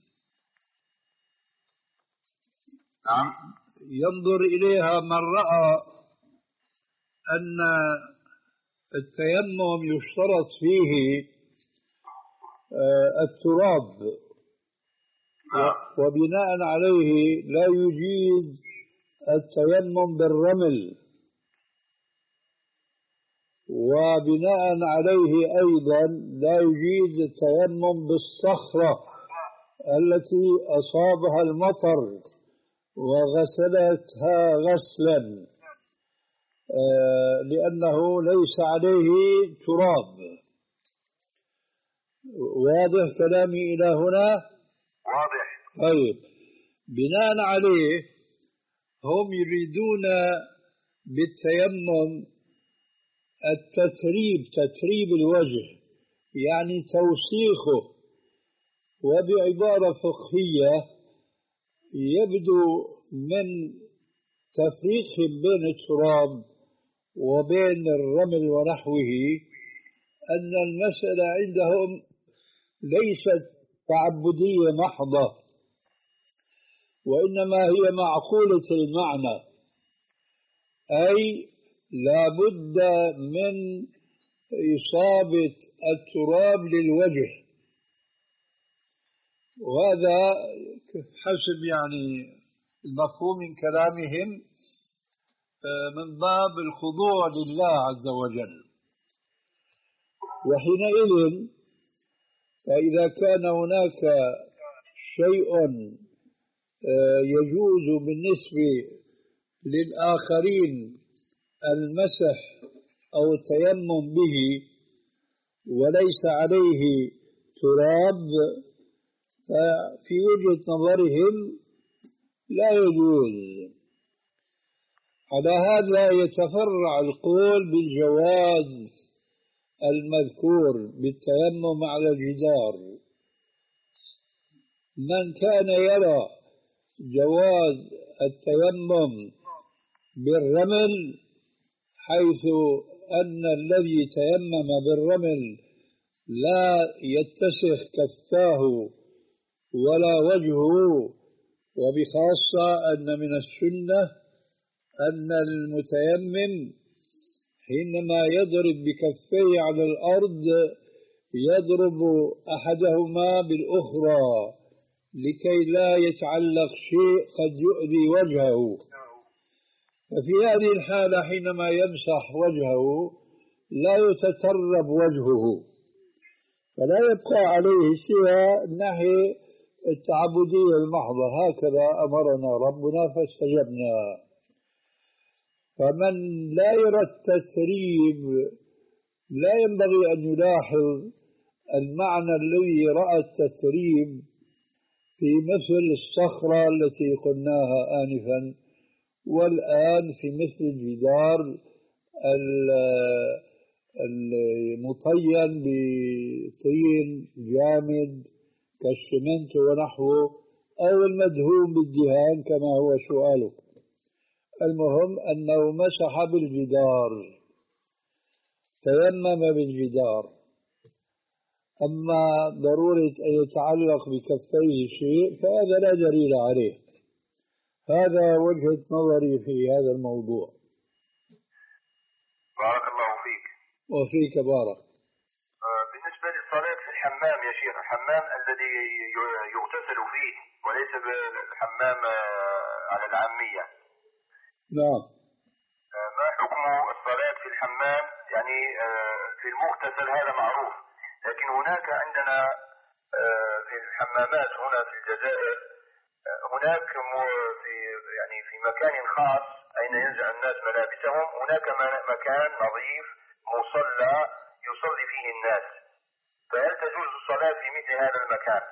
ينظر إليها من رأى أن التيمم يشترط فيه التراب وبناء عليه لا يجيز التيمم بالرمل، وبناء عليه أيضا لا يجيز التيمم بالصخرة التي أصابها المطر وغسلتها غسلا لأنه ليس عليه تراب. واضح كلامي إلى هنا؟ واضح. طيب بناء عليه هم يريدون بالتيمم التتريب، تتريب الوجه يعني توسيخه، وبعبارة فقهية يبدو من تفريق بين التراب وبين الرمل ونحوه أن المسألة عندهم ليست تعبدية محضة وإنما هي معقولة المعنى، أي لا بد من إصابة التراب للوجه، وهذا حسب يعني المفهوم من كلامهم من باب الخضوع لله عز وجل. وحينئذ فإذا كان هناك شيء يجوز بالنسبة للآخرين المسح أو التيمم به وليس عليه تراب ففي وجهة نظرهم لا يجوز. على هذا يتفرع القول بالجواز المذكور بالتيمم على الجدار. من كان يرى جواز التيمم بالرمل حيث أن الذي تيمم بالرمل لا يتسخ كفاه ولا وجهه، وبخاصة أن من السنة أن المتيمم حينما يضرب بكفيه على الأرض يضرب أحدهما بالأخرى لكي لا يتعلق شيء قد يؤذي وجهه. ففي هذه الحالة حينما يمسح وجهه لا يتطرب وجهه، فلا يبقى عليه سوى الناحية التعبدية المحضة. هكذا أمرنا ربنا فاستجبنا. فمن لا يرى التتريب لا ينبغي أن يلاحظ المعنى الذي رأى التتريب في مثل الصخرة التي قلناها آنفا، والآن في مثل الجدار المطين بطين جامد كالشمنت ونحوه، أو المدهون بالدهان كما هو سؤالك. المهم أنه مسح بالجدار، تيمم بالجدار. أما ضرورة أن يتعلق بكفيه شيء فهذا لا دليل عليه. هذا وجهة نظري في هذا الموضوع. بارك الله فيك. وفيك بارك. بالنسبة للصلاة في الحمام يا شيخ، الحمام الذي يغتسل فيه وليس بالحمام على العامية، نعم، ما حكم الصلاة في الحمام؟ يعني في المغتسل هذا معروف، لكن هناك عندنا في الحمامات هنا في الجزائر هناك في يعني في مكان خاص أين ينزع الناس ملابسهم، هناك مكان نظيف مصلى يصلي فيه الناس، فهل تجوز الصلاة في مثل هذا المكان؟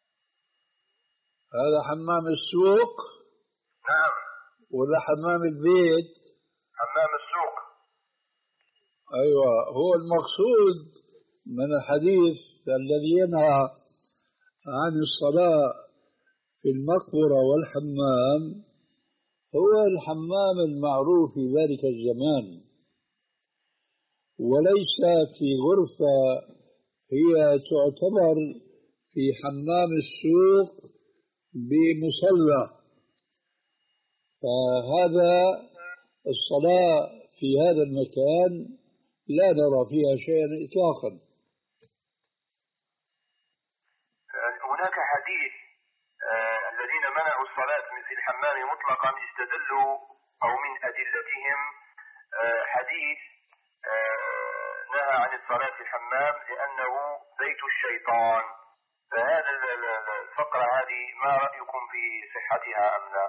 هذا حمام السوق؟ نعم. ولا حمام البيت؟ حمام السوق. أيوة، هو المقصود من الحديث الذي ينهى عن الصلاة في المقبرة والحمام هو الحمام المعروف في ذلك الزمان، وليس في غرفة هي تعتبر في حمام السوق بمصلى. فهذا الصلاة في هذا المكان لا نرى فيها شيئا إطلاقا. هناك حديث آه الذين منعوا الصلاة في الحمام مطلقا استدلوا أو من أدلتهم آه حديث آه نهى عن الصلاة في الحمام لأنه بيت الشيطان. فهذا الفقرة هذه ما رأيكم في صحتها أم لا؟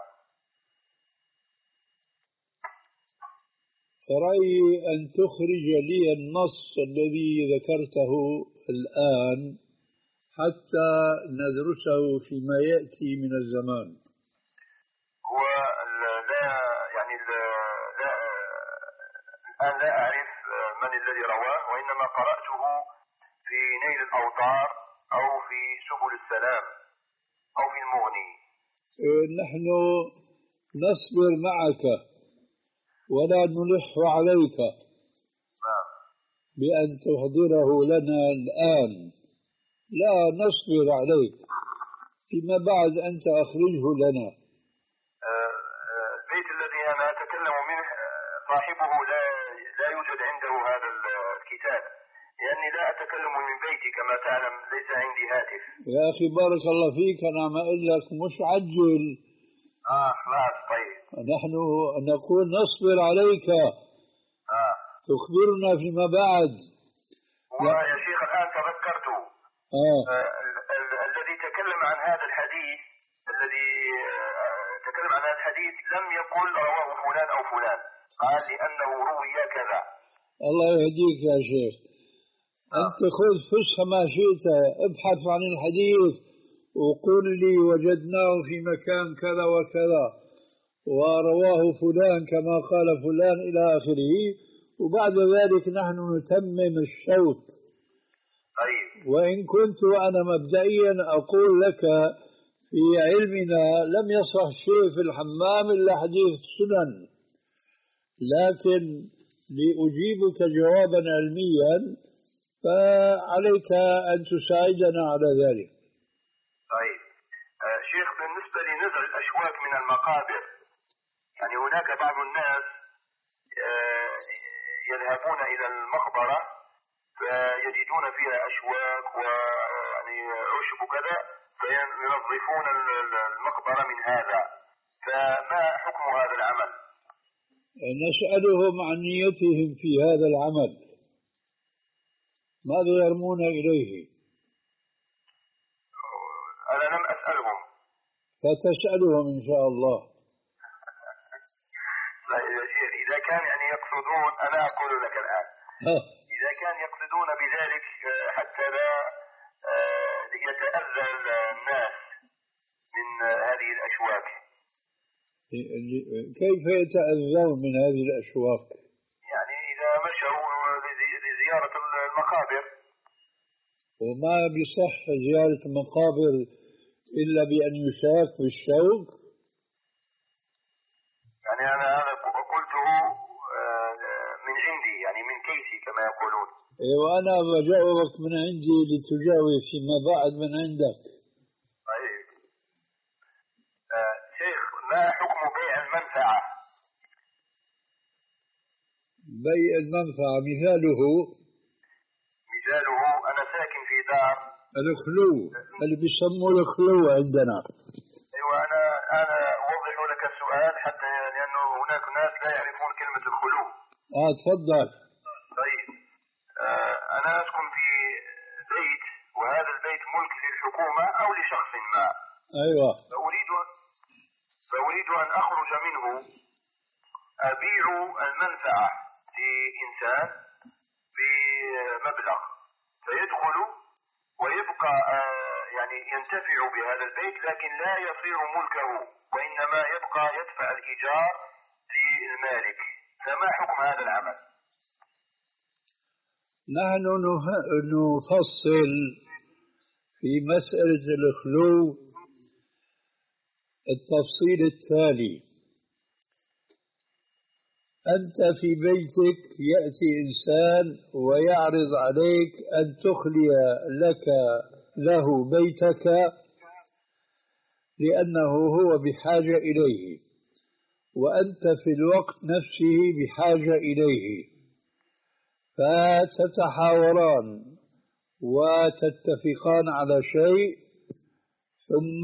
رأيي أن تخرج لي النص الذي ذكرته الآن حتى ندرسه فيما يأتي من الزمان. هو لا يعني لا لا الآن لا أعرف من الذي رواه، وإنما قرأته في نيل الأوطار أو في سبل السلام أو في المغني. نحن نصبر معك ولا نلح عليك بأن تحضره لنا الآن، لا نصبر عليك، فيما بعد أنت أخرجه لنا. البيت الذي أنا أتكلم منه صاحبه لا لا يوجد عنده هذا الكتاب، لأني لا أتكلم من بيتي كما تعلم، ليس عندي هاتف. يا أخي بارك الله فيك، أنا ما أقول لك مش عجل. آه خلاص طيب. نحن نقول نصبر عليك. آه. تخبرنا فيما بعد. ويا شيخ الآن تذكرت آه. آه الذي تكلم عن هذا الحديث، الذي آه تكلم عن هذا الحديث لم يقل رواه فلان أو فلان، قال لأنه روي كذا. الله يهديك يا شيخ. آه. أنت خذ فسح ما شئت، ابحث عن الحديث وقل لي وجدناه في مكان كذا وكذا ورواه فلان كما قال فلان إلى آخره، وبعد ذلك نحن نتمم الشوط. طيب. وإن كنت أنا مبدئيا أقول لك في علمنا لم يصح شيء في الحمام إلا حديث السنن، لكن لأجيبك جوابا علميا فعليك أن تساعدنا على ذلك. طيب آه شيخ، بالنسبة لنزع الأشواك من المقابر، يعني هناك بعض الناس آه يذهبون إلى المقبرة فيجدون فيها أشواك ويعني عشب وكذا، فينظفون المقبرة من هذا. فما حكم هذا العمل؟ نسألهم عن نيتهم في هذا العمل، ماذا يرمون إليه؟ أنا لم أسألهم. فتسألهم إن شاء الله. يا شيخ إذا كان يعني يقصدون، أنا أقول لك الآن إذا كان يقصدون بذلك حتى لا يتأذى الناس من هذه الأشواك. كيف يتأذون من هذه الأشواك؟ يعني إذا مشوا لزيارة المقابر. وما بصح زيارة المقابر إلا بأن يشاك بالشوك. يعني أنا أنا قلته من عندي، يعني من كيسي كما يقولون. وأنا بجاوبك من عندي لتجاوب فيما بعد من عندك. طيب آه شيخ، ما حكم بيع المنفعة؟ بيع المنفعة مثاله مثاله أنا ساكن في دار الخلو اللي بيسموه الخلو عندنا. أيوة، أنا أنا أوضح لك السؤال حتى لأنه هناك ناس لا يعرفون كلمة الخلو. آه تفضل. طيب آه أنا أسكن في بيت، وهذا البيت ملك للحكومة أو لشخص ما. أيوة. فأريد فأريد أن أخرج منه، أبيع المنفعة لإنسان بمبلغ فيدخل ويبقى يعني ينتفع بهذا البيت، لكن لا يصير ملكه، وإنما يبقى يدفع الإيجار للمالك. فما حكم هذا العمل؟ نحن نفصل في مسألة الخلو التفصيل التالي: أنت في بيتك يأتي إنسان ويعرض عليك أن تخلي لك له بيتك لأنه هو بحاجة إليه، وأنت في الوقت نفسه بحاجة إليه، فتتحاوران وتتفقان على شيء، ثم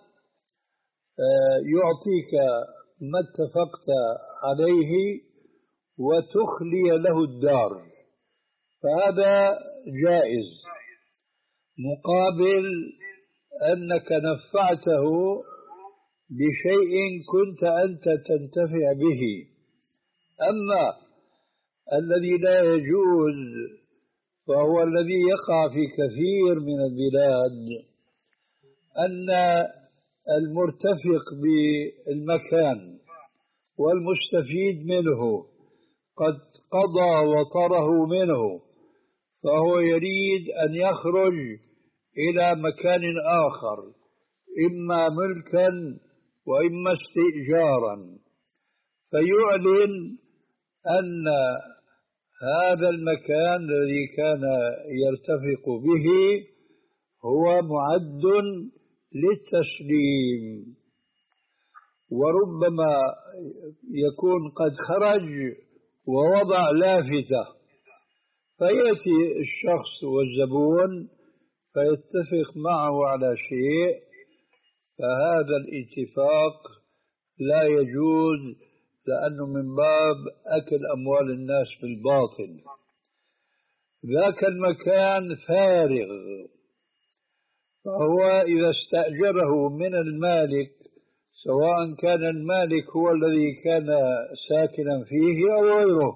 يعطيك ما اتفقت عليه وتخلي له الدار، فهذا جائز، مقابل أنك نفعته بشيء كنت أنت تنتفع به. أما الذي لا يجوز فهو الذي يقع في كثير من البلاد، أن المرتفق بالمكان والمستفيد منه قد قضى وطره منه، فهو يريد أن يخرج إلى مكان آخر، إما ملكا وإما استئجارا، فيعلن أن هذا المكان الذي كان يرتفق به هو معد للتسليم، وربما يكون قد خرج ووضع لافتة، فيأتي الشخص والزبون فيتفق معه على شيء، فهذا الاتفاق لا يجوز، لأنه من باب أكل أموال الناس بالباطل. ذاك المكان فارغ، فهو إذا استأجره من المالك، سواء كان المالك هو الذي كان ساكنا فيه أو غيره،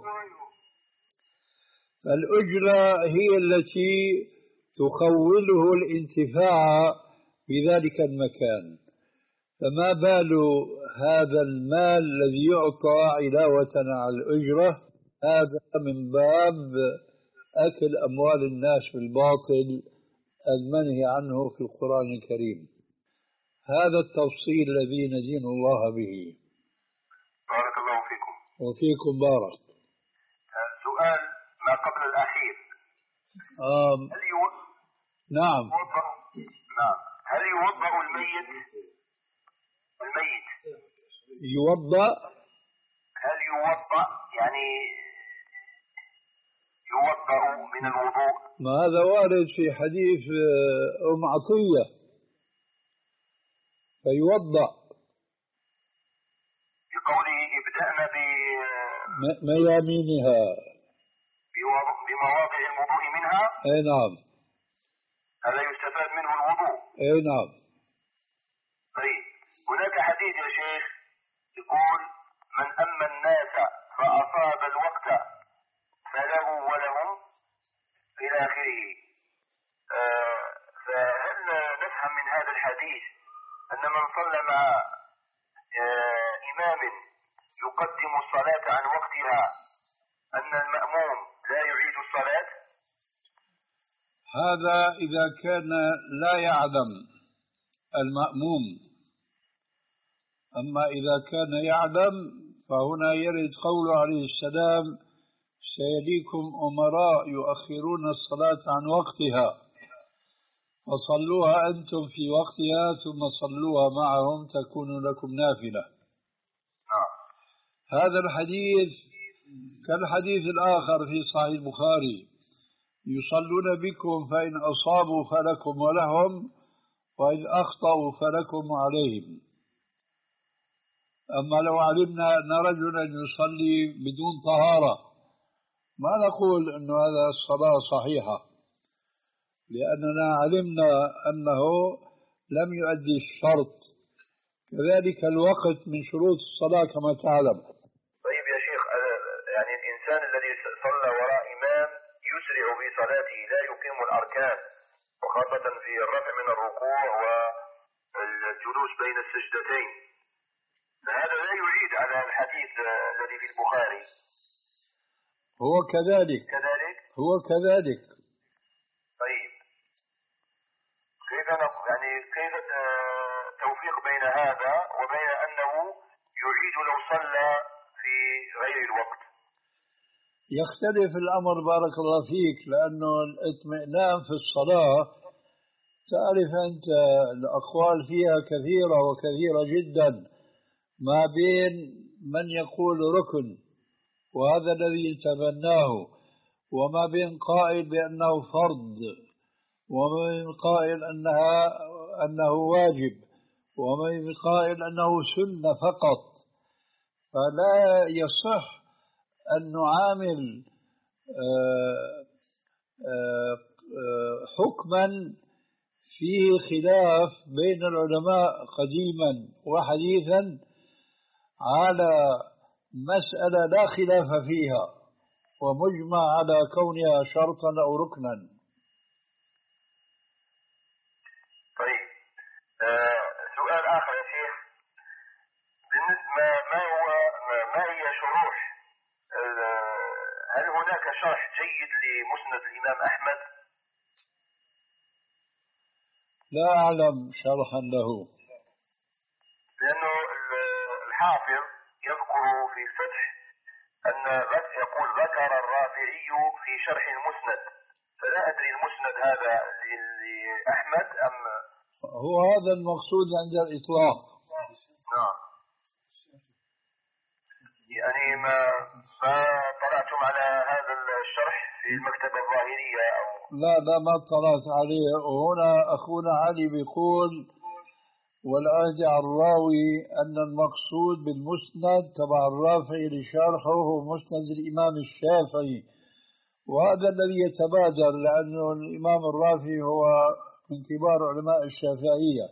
فالأجرة هي التي تخوله الانتفاع بذلك المكان. فما بال هذا المال الذي يعطى علاوة على الأجرة؟ هذا من باب أكل أموال الناس بالباطل المنهي عنه في القرآن الكريم. هذا التفصيل الذي ندين الله به. بارك الله فيكم. وفيكم بارك. سؤال ما قبل الأخير. آم هل يو... نعم. يوضع... نعم هل يوضع الميت الميت يوضع هل يوضع يعني يوضأ من الوضوء؟ ما هذا وارد في حديث أم عطية، فيوضأ بقوله ابدأنا بميامينها بمواضع الوضوء منها. اي نعم، هذا يستفاد منه الوضوء. اي نعم. طيب هناك حديث يا شيخ يقول من أما الناس فأصاب الوقت فله ولهم إلى آخره. آه فهل نفهم من هذا الحديث أن من صلى مع آه إمام يقدم الصلاة عن وقتها أن المأموم لا يعيد الصلاة؟ هذا إذا كان لا يعلم المأموم، أما إذا كان يعلم فهنا يرد قوله عليه السلام سيليكم أمراء يؤخرون الصلاة عن وقتها فصلوها أنتم في وقتها ثم صلوها معهم تكون لكم نافلة. هذا الحديث كالحديث الآخر في صحيح البخاري يصلون بكم فإن أصابوا فلكم ولهم وإن أخطأوا فلكم عليهم. أما لو علمنا أن رجلا يصلي بدون طهارة ما نقول أن هذا الصلاة صحيحة، لأننا علمنا أنه لم يؤدي الشرط. كذلك الوقت من شروط الصلاة كما تعلم. طيب يا شيخ، يعني الإنسان الذي صلى وراء إمام يسرع في صلاته لا يقيم الأركان، وخاصة في الرفع من الركوع والجلوس بين السجدتين، فهذا لا يعيد على الحديث الذي في البخاري. هو كذلك كذلك هو كذلك. طيب كيف يعني كيف التوفيق بين هذا وبين أنه يعيد لو صلى في غير الوقت؟ يختلف الأمر بارك الله فيك، لأنه الاطمئنان في الصلاة تعرف أنت الأقوال فيها كثيرة وكثيرة جدا، ما بين من يقول ركن وهذا الذي يتبناه، وما بين قائل بأنه فرض، وما بين قائل أنها أنه واجب، وما بين قائل أنه سنة فقط. فلا يصح أن نعامل حكما فيه خلاف بين العلماء قديما وحديثا على مسألة لا خلاف فيها ومجمع على كونها شرطا أو ركنا. طيب آه سؤال آخر يا شيخ، بالنسبة ما هو ما هي شروح، هل هناك شرح جيد لمسند الإمام أحمد؟ لا أعلم شرحا له، لأنه الحافظ يذكر في الفتح أن يقول ذكر الرافعي في شرح المسند، فلا أدري المسند هذا لأحمد أم هو هذا المقصود عند الإطلاق. نعم، يعني ما ما طلعتم على هذا الشرح في المكتبة الظاهرية أو؟ لا لا ما اطلعت عليه. وهنا أخونا علي بيقول والعهد على الراوي أن المقصود بالمسند تبع الرافعي لشرحه هو مسند الإمام الشافعي، وهذا الذي يتبادر لأنه الإمام الرافعي هو من كبار علماء الشافعية.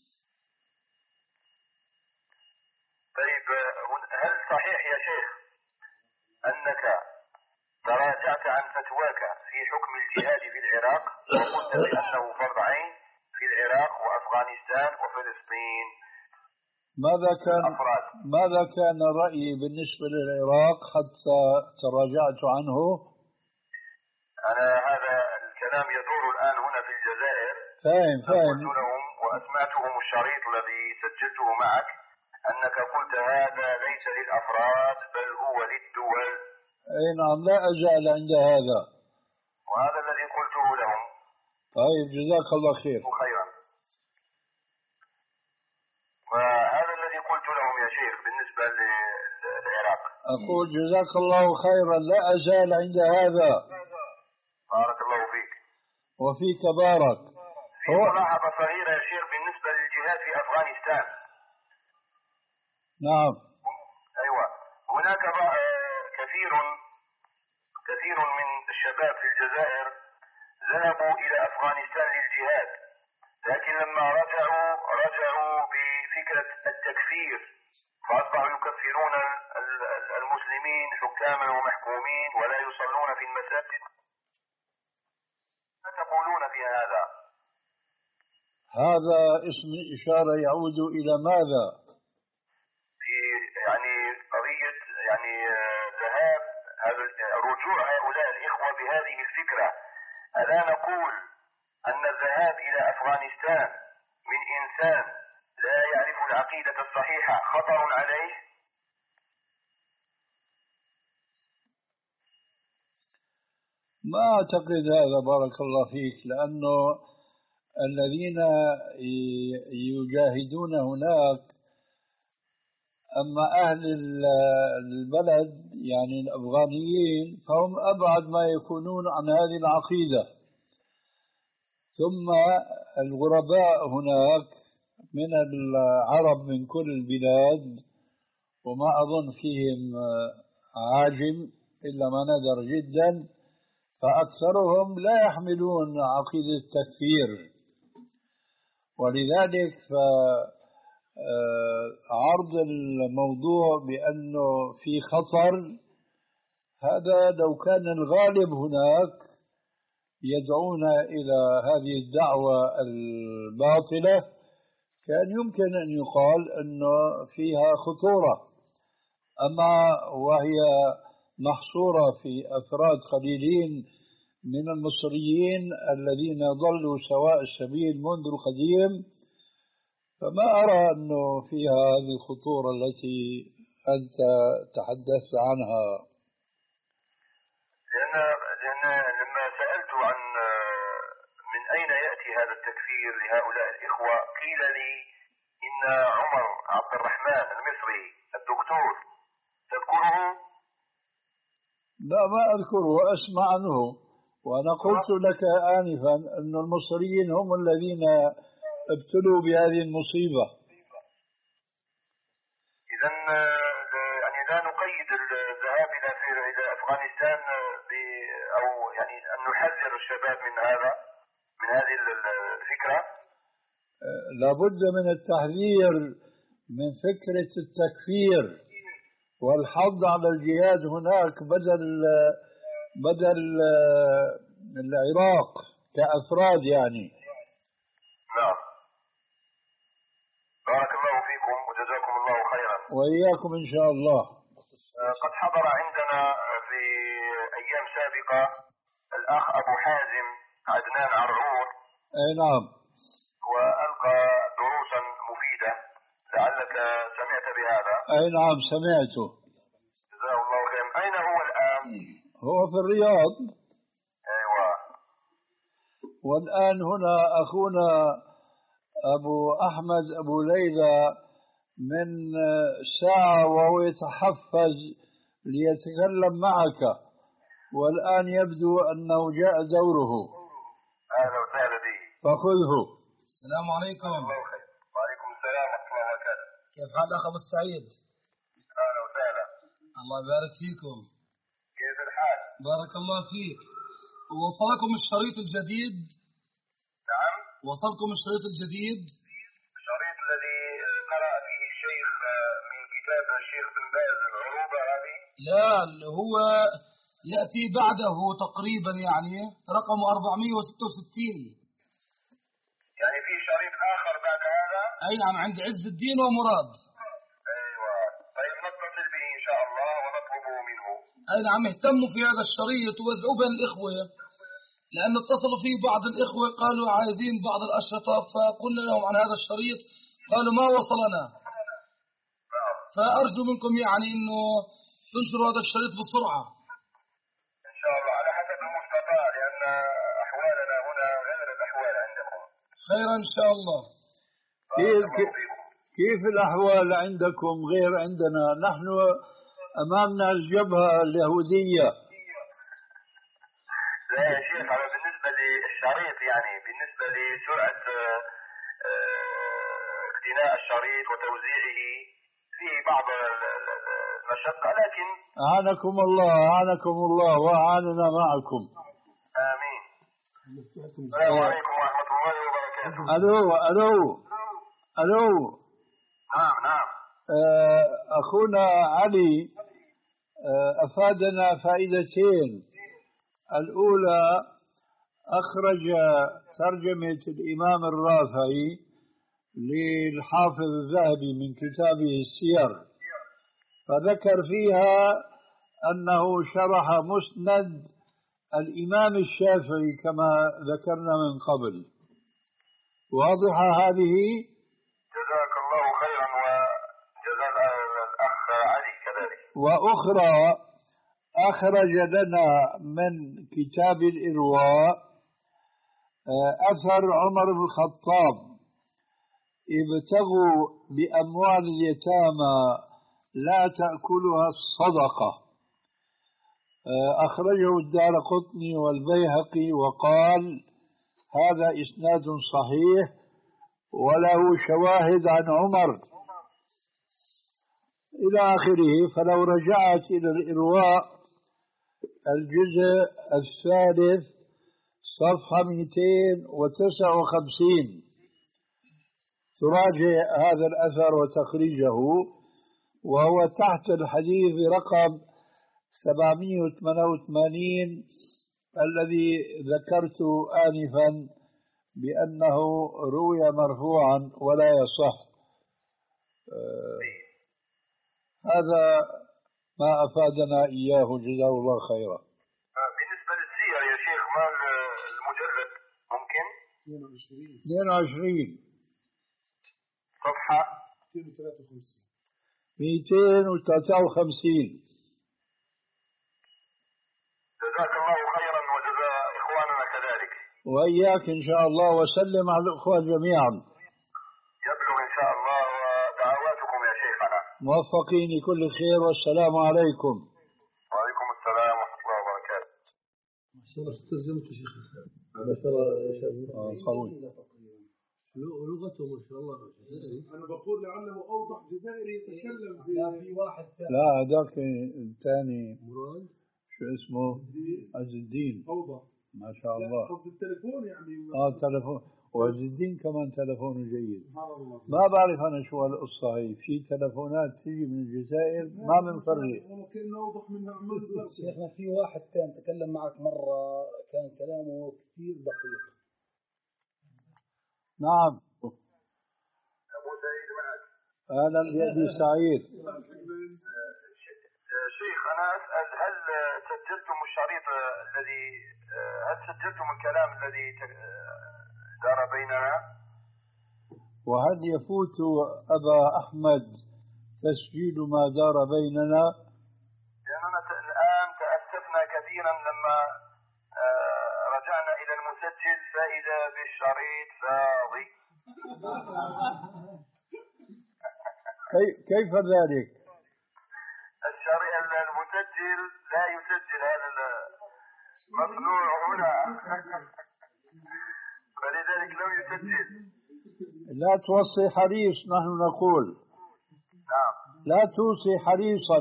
طيب هل صحيح يا شيخ أنك تراجعت عن فتواك في حكم الجهاد في العراق وقلت بأنه فرض عين في العراق وأفغانستان وفلسطين؟ ماذا كان الأفراد. ماذا كان رأيي بالنسبة للعراق حتى تراجعت عنه؟ أنا هذا الكلام يدور الآن هنا في الجزائر. فاهم فاهم. قلت لهم وأسمعتهم الشريط الذي سجلته معك أنك قلت هذا ليس للأفراد بل هو للدول. أي نعم، لا أزال عند هذا، وهذا الذي قلته لهم. طيب جزاك الله خير. خيرا. وهذا الذي قلت لهم يا شيخ بالنسبة للعراق. أقول جزاك الله خيرا، لا أزال عند هذا. وفيك بارك. في ملاحظة صغيرة يا شيخ بالنسبة للجهاد في أفغانستان. نعم. أيوة، هناك كثير كثير من الشباب في الجزائر ذهبوا إلى أفغانستان للجهاد، لكن لما رجعوا رجعوا بفكرة التكفير، فأصبحوا يكفرون المسلمين حكاما ومحكومين ولا يصلون في المساجد. ما تقولون في هذا؟ هذا اسم إشارة يعود إلى ماذا؟ في يعني قضية يعني ذهاب رجوع هؤلاء الإخوة بهذه الفكرة. ألا نقول أن الذهاب إلى أفغانستان من إنسان لا يعرف العقيدة الصحيحة خطر عليه؟ ما أعتقد هذا بارك الله فيك، لأنه الذين يجاهدون هناك أما أهل البلد يعني الأفغانيين فهم أبعد ما يكونون عن هذه العقيدة. ثم الغرباء هناك من العرب من كل البلاد، وما أظن فيهم عاجم إلا ما ندر جدا، فأكثرهم لا يحملون عقيدة التكفير. ولذلك فعرض الموضوع بأنه في خطر، هذا لو كان الغالب هناك يدعون إلى هذه الدعوة الباطلة كان يمكن أن يقال أنه فيها خطورة. أما وهي محصورة في أفراد قليلين من المصريين الذين ظلوا سواء السبيل منذ القديم، فما أرى أنه فيها هذه الخطورة التي أنت تحدثت عنها. لأن لأن لما سألت عن من أين يأتي هذا التكفير لهؤلاء الإخوة، قيل لي إن عمر عبد الرحمن المصري الدكتور، تذكره؟ لا ما أذكره، أسمع عنه. وأنا قلت لك آنفا أن المصريين هم الذين ابتلوا بهذه المصيبة. إذن يعني لا نقيد الذهاب إلى إلى أفغانستان أو يعني أن نحذر الشباب من هذا من هذه الفكرة. لابد من التحذير من فكرة التكفير والحض على الجهاد هناك بدل بدل العراق كأفراد يعني. نعم. بارك الله فيكم وجزاكم الله خيرا. وإياكم إن شاء الله. قد حضر عندنا في أيام سابقة الأخ أبو حازم عدنان عرعور. أي نعم. وألقى دروسا مفيدة، لعلك سمعت بهذا. أي نعم سمعته. جزاه الله خيرا. أين هو الآن؟ هو في الرياض. أيوة. والآن هنا أخونا أبو أحمد أبو ليلى من ساعة وهو يتحفز ليتكلم معك، والآن يبدو أنه جاء دوره. أهلا وسهلا به. فخذه. السلام عليكم. وعليكم السلام ورحمة الله وبركاته. كيف حال أخ أبو السعيد؟ أهلا وسهلا. الله يبارك فيكم. كيف الحال؟ بارك الله فيك. وصلكم الشريط الجديد؟ نعم. وصلكم الشريط الجديد؟ الشريط الذي قرأ فيه الشيخ من كتاب الشيخ بن باز العروبة هذه؟ لا، هو يأتي بعده تقريبا، يعني رقم أربعمائة وستة وستين. يعني في شريط آخر بعد هذا؟ أي نعم، عند عز الدين ومراد. أيوة. طيب نتصل به إن شاء الله ونطلبه منه. أي نعم، اهتموا في هذا الشريط ووزعوه بين الإخوة، لأن اتصلوا فيه بعض الإخوة قالوا عايزين بعض الأشرطة، فقلنا لهم عن هذا الشريط قالوا ما وصلنا. فأرجو منكم يعني أنه تنشروا هذا الشريط بسرعة إن شاء الله على حسب المستطاع، لأن أحوالنا هنا غير الأحوال عندكم. خيرا إن شاء الله. كيف, كيف الأحوال عندكم غير عندنا؟ نحن أمامنا الجبهة اليهودية. لا يا شيخ، هذا بالنسبة للشريط سرعة اقتناء الشريط وتوزيعه فيه بعض المشقة، لكن أعانكم الله أعانكم الله وأعاننا معكم. آمين. السلام عليكم ورحمة الله وبركاته. ألو ألو ألو. نعم نعم. أخونا علي أفادنا فائدتين. الأولى أخرج ترجمة الإمام الرافعي للحافظ الذهبي من كتابه السير، فذكر فيها أنه شرح مسند الإمام الشافعي كما ذكرنا من قبل. واضحة هذه؟ جزاك الله خيرا وجزاك الأخ علي كذلك. وأخرى أخرج لنا من كتاب الإرواء أثر عمر بن الخطاب: ابتغوا بأموال اليتامى لا تأكلها الصدقة. أخرجه الدارقطني والبيهقي وقال هذا إسناد صحيح وله شواهد عن عمر إلى آخره. فلو رجعت إلى الإرواء الجزء الثالث صفحة مئتين وتسعة وخمسين تراجع هذا الأثر وتخريجه، وهو تحت الحديث رقم سبعمئة وثمانية وثمانين الذي ذكرت آنفا بأنه روي مرفوعا ولا يصح. آه هذا ما أفادنا إياه جزاه الله خيرا. بالنسبة للسير يا شيخ ما المجلد ممكن؟ اثنين وعشرين صفحة مئتين وثلاثة وخمسين. جزاك الله خيرا وجزاء إخواننا كذلك. وإياك إن شاء الله، وسلم على الأخوة جميعا. يبلغ إن شاء الله ودعواتكم يا شيخنا. موفقين كل خير، والسلام عليكم. وعليكم السلام ورحمة الله وبركاته. ما شاء الله ترجمت شيخ. ما شاء الله قوي. لغته ما شاء الله. أنا بقول لعله أوضح جزائري يتكلم في لا في واحد ثاني. لا هذاك الثاني مراد شو اسمه؟ عز الدين. أوضح ما شاء الله. قصد التليفون يعني. اه تلفون، وعز الدين كمان تلفونه جيد. سبحان الله. ما بعرف أنا شو هالقصة هي، في تلفونات تيجي من الجزائر ما بنفرق. ممكن نوضح منها عمل. شيخنا في واحد كان تكلم معك مرة كان كلامه كثير دقيق. نعم. أبو سعيد معك. أهلا بأبي سعيد. شيخ أنا أسأل هل سجلتم الشريط الذي هل سجلتم الكلام الذي دار بيننا؟ وهل يفوت أبا أحمد تسجيل ما دار بيننا؟ لأننا الآن تأسفنا كثيرا لما رجعنا إلى المسجل فإذا بالشريط فاضي. كيف ذلك؟ الشريط المسجل لا يسجل هذا المصنوع هنا فلذلك لم يسجل. لا توصي حريص، نحن نقول. نعم. لا توصي حريصا.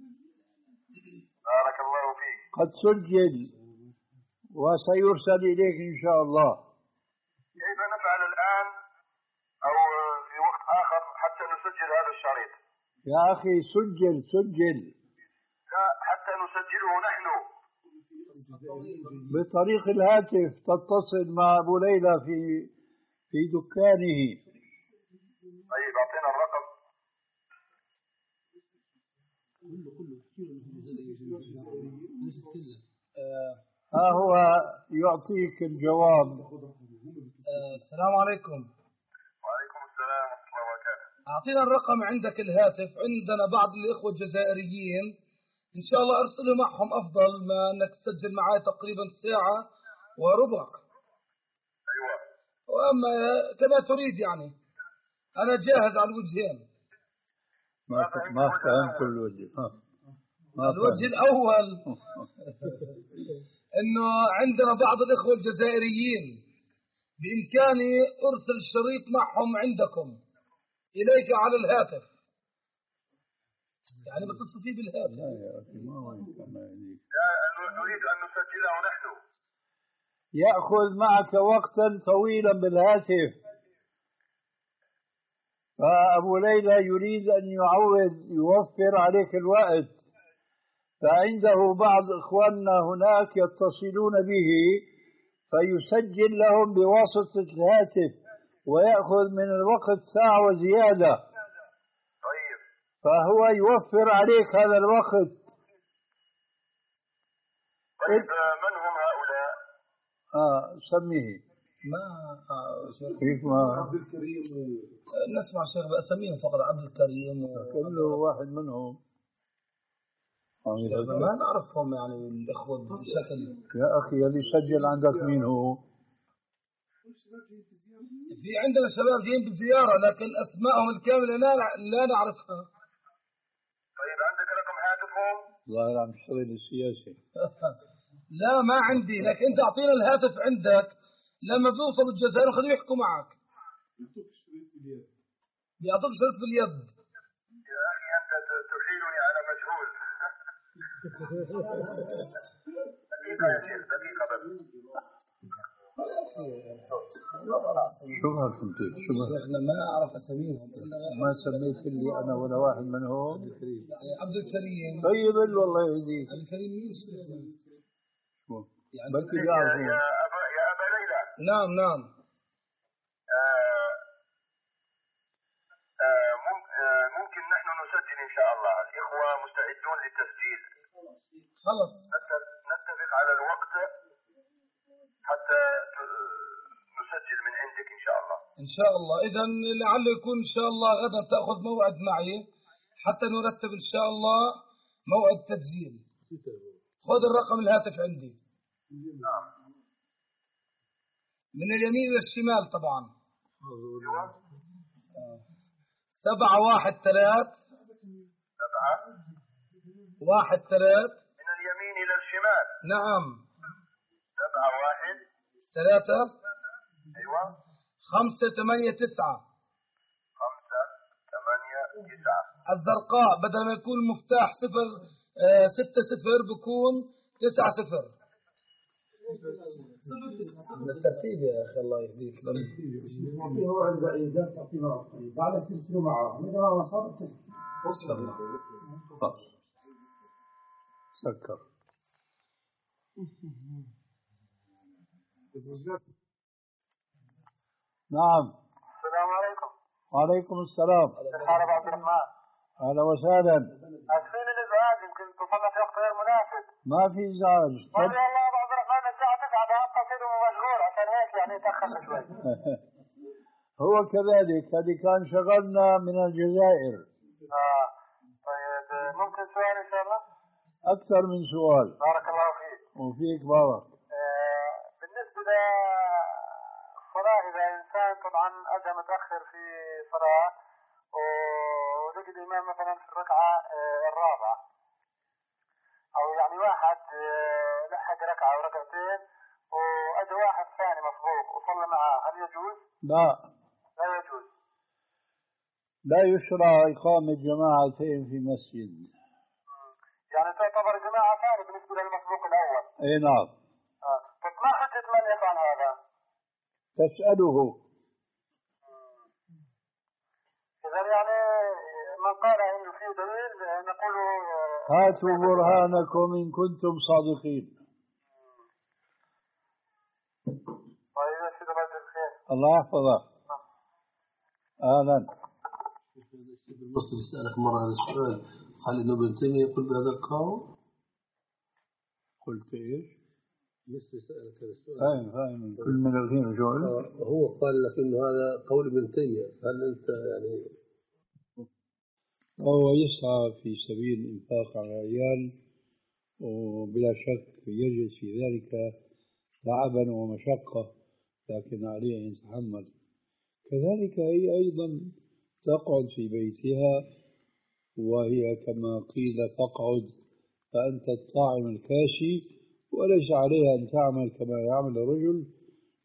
بارك الله فيك. قد سجل وسيرسل إليك إن شاء الله. كيف نفعل الآن أو في وقت آخر حتى نسجل هذا الشريط؟ يا أخي سجل سجل. لا حتى نسجله نحن. بطريق الهاتف تتصل مع أبو ليلى في في دكانه. طيب أعطينا الرقم. ها هو يعطيك الجواب. السلام عليكم. وعليكم السلام ورحمة الله وبركاته. أعطينا الرقم عندك الهاتف، عندنا بعض الإخوة الجزائريين إن شاء الله أرسله معهم أفضل ما أنك تسجل معي تقريبا ساعة وربع. أيوة. وأما كما تريد يعني أنا جاهز على الوجهين. ما ما فهمت الوجه. الوجه الأول إنه عندنا بعض الإخوة الجزائريين بإمكاني أرسل الشريط معهم عندكم إليك على الهاتف، يعني بتصل فيه بالهاتف. لا يا أخي ما هو يسمى يعني. لا نريد أن نسجله نحن. يأخذ معك وقتا طويلا بالهاتف، فأبو ليلى يريد أن يعوض يوفر عليك الوقت، فعنده بعض إخواننا هناك يتصلون به فيسجل لهم بواسطة الهاتف ويأخذ من الوقت ساعة وزيادة. طيب. فهو يوفر عليك هذا الوقت. طيب من هم هؤلاء؟ آه سميه. ما آه كيف ما عبد الكريم نسمع شيخ بأسميهم فقط، عبد الكريم كل واحد منهم ما نعرفهم يعني الإخوة بشكل. يا أخي اللي سجل عندك مين هو؟ في عندنا شباب جايين بزيارة لكن أسمائهم الكاملة لا لا نعرفها. طيب عندك رقم هاتفهم؟ ظاهر عم يشتغل السياسي. لا ما عندي، لكن أنت أعطينا الهاتف عندك لما بيوصلوا الجزائر خليهم يحكوا معك. يعطوك شريط باليد. بيعطوك شريط باليد. يا أخي أنت تحيلني على مجهول. دقيقة يا شيخ دقيقة بس. شو ما كنت شو ما شيخنا ما أعرف أسميهم. ما سميت لي أنا ولا واحد منهم. عبد الكريم. طيب والله يهديك. عبد الكريم مين شيخنا؟ شو؟ يعني بلكي يا بيعرفوا. يا أبا يا أبا ليلى. نعم نعم. آه آه ممكن نحن نسجل إن شاء الله، الإخوة مستعدون للتسجيل. خلص. نتفق على الوقت حتى نسجل من عندك إن شاء الله. إن شاء الله. إذا لعل يكون إن شاء الله غدا تأخذ موعد معي حتى نرتب إن شاء الله موعد تسجيل. خذ الرقم الهاتف عندي. نعم. من اليمين إلى الشمال طبعا. أيوة. سبعة واحد ثلاث. سبعة. واحد ثلاث. من اليمين إلى الشمال. نعم. سبعة واحد. ثلاثة. أيوة. خمسة ثمانية تسعة. خمسة ثمانية تسعة. الزرقاء بدل ما يكون المفتاح صفر آه ستة صفر بكون تسعة صفر. بالترتيب يا أخي الله يهديك. هو عند إيجاد تعطيه بعد ترسلوا معه إذا ما وصلت وصل خلاص سكر. نعم. السلام عليكم. وعليكم السلام. الحارب عبد الرحمن. أهلا وسهلا. أسفين الإزعاج يمكن تصلنا في وقت غير مناسب. ما في إزعاج. قال لي والله أبو عبد الرحمن الساعة تسعة ده اتصل ومشغول عشان هيك يعني تأخر شوي. هو كذلك هذه كان شغلنا من الجزائر. آه طيب ممكن سؤال إن شاء الله؟ أكثر من سؤال. بارك الله فيك. وفيك بارك. آه بالنسبة للصلاة إذا إنسان طبعا أجى متأخر في صلاة ولقي الإمام مثلا في الركعة آه الرابعة أو يعني واحد آه لحق ركعة أو ركعتين وأجى واحد ثاني مسبوق وصلى معه، هل يجوز؟ لا. لا يجوز. لا يشرع إقامة جماعتين في مسجد. يعني تعتبر جماعة ثانية بالنسبة للمسبوق الأول. أي نعم. آه. طب ما حجة من يفعل هذا؟ تسأله. إذا يعني من قال إنه في دليل نقول هاتوا برهانكم إن كنتم صادقين. طيب يا سيدي الله يجزاك خير. الله يحفظك. أهلا. المصري يسألك مرة هذا السؤال، هل ابن ابن تيمية يقول بهذا القول؟ قلت إيش؟ المصري يسألك هذا السؤال. فاهم فاهم كل من الغين جوال. هو قال لك إنه هذا قول ابن تيمية، هل أنت يعني؟ وهو يسعى في سبيل الإنفاق على العيال وبلا شك يجد في ذلك تعبا ومشقة لكن عليه أن يتحمل. كذلك هي أيضا تقعد في بيتها وهي كما قيل تقعد فأنت الطاعم الكاشي وليس عليها أن تعمل كما يعمل الرجل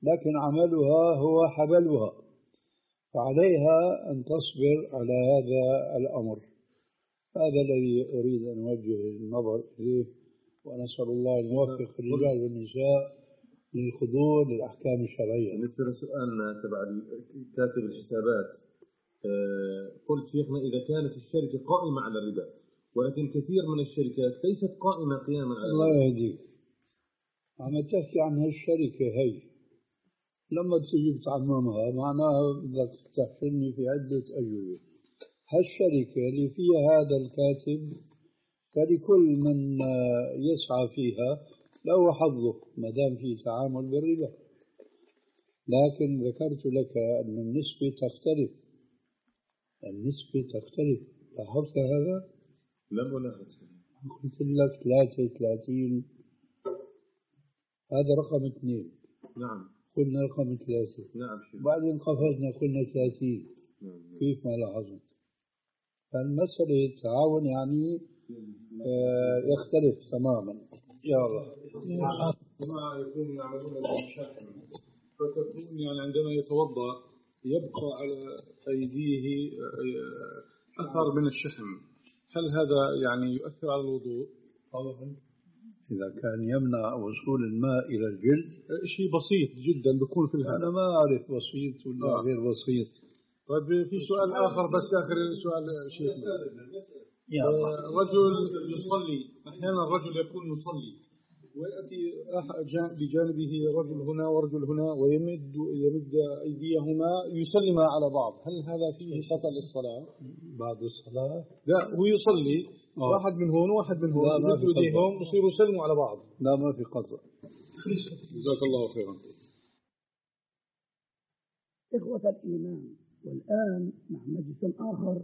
لكن عملها هو حبلها، فعليها أن تصبر على هذا الأمر. هذا الذي أريد أن أوجه النظر إليه، ونسأل الله أن يوفق الرجال والنساء للخضوع للأحكام الشرعية. بالنسبة لسؤالنا تبع كاتب الحسابات، قلت شيخنا إذا كانت الشركة قائمة على الربا، ولكن كثير من الشركات ليست قائمة قياما على الربا. الله يهديك، عم تحكي عن هالشركة هي، لما تيجي بتعممها معناها بدك تحشرني في عدة أجوبة. هالشركة اللي فيها هذا الكاتب فلكل من يسعى فيها له حظه ما دام في تعامل بالربا، لكن ذكرت لك أن النسبة تختلف. النسبة تختلف، لاحظت هذا؟ لم ألاحظ. قلت لك ثلاثة ثلاثين، هذا رقم اثنين. نعم. قلنا رقم ثلاثة. نعم شيخ. بعدين قفزنا قلنا ثلاثين. نعم. كيف ما لاحظت؟ فالمسألة التعاون يعني آه يختلف تماما. يا الله. ما يكون يعملون بالشحن، فتكون يعني عندما يتوضأ يبقى على أيديه أثر من الشحم، هل هذا يعني يؤثر على الوضوء؟ طبعا إذا كان يمنع وصول الماء إلى الجلد شيء بسيط جدا بيكون في الهواء. أنا ما أعرف بسيط ولا آه. غير بسيط. طيب في سؤال آخر، بس آخر سؤال شيخ. رجل يصلي، أحيانا الرجل يكون يصلي ويأتي بجانبه رجل هنا ورجل هنا ويمد يمد أيديهما يسلم على بعض، هل هذا فيه قطع للصلاة؟ بعد الصلاة؟ لا، هو يصلي أوه. واحد من هون وواحد من هون يمدوا أيديهم يصيروا يسلموا على بعض. لا ما في قطع. جزاك الله خيرا. إخوة الإيمان، والآن مع مجلس آخر.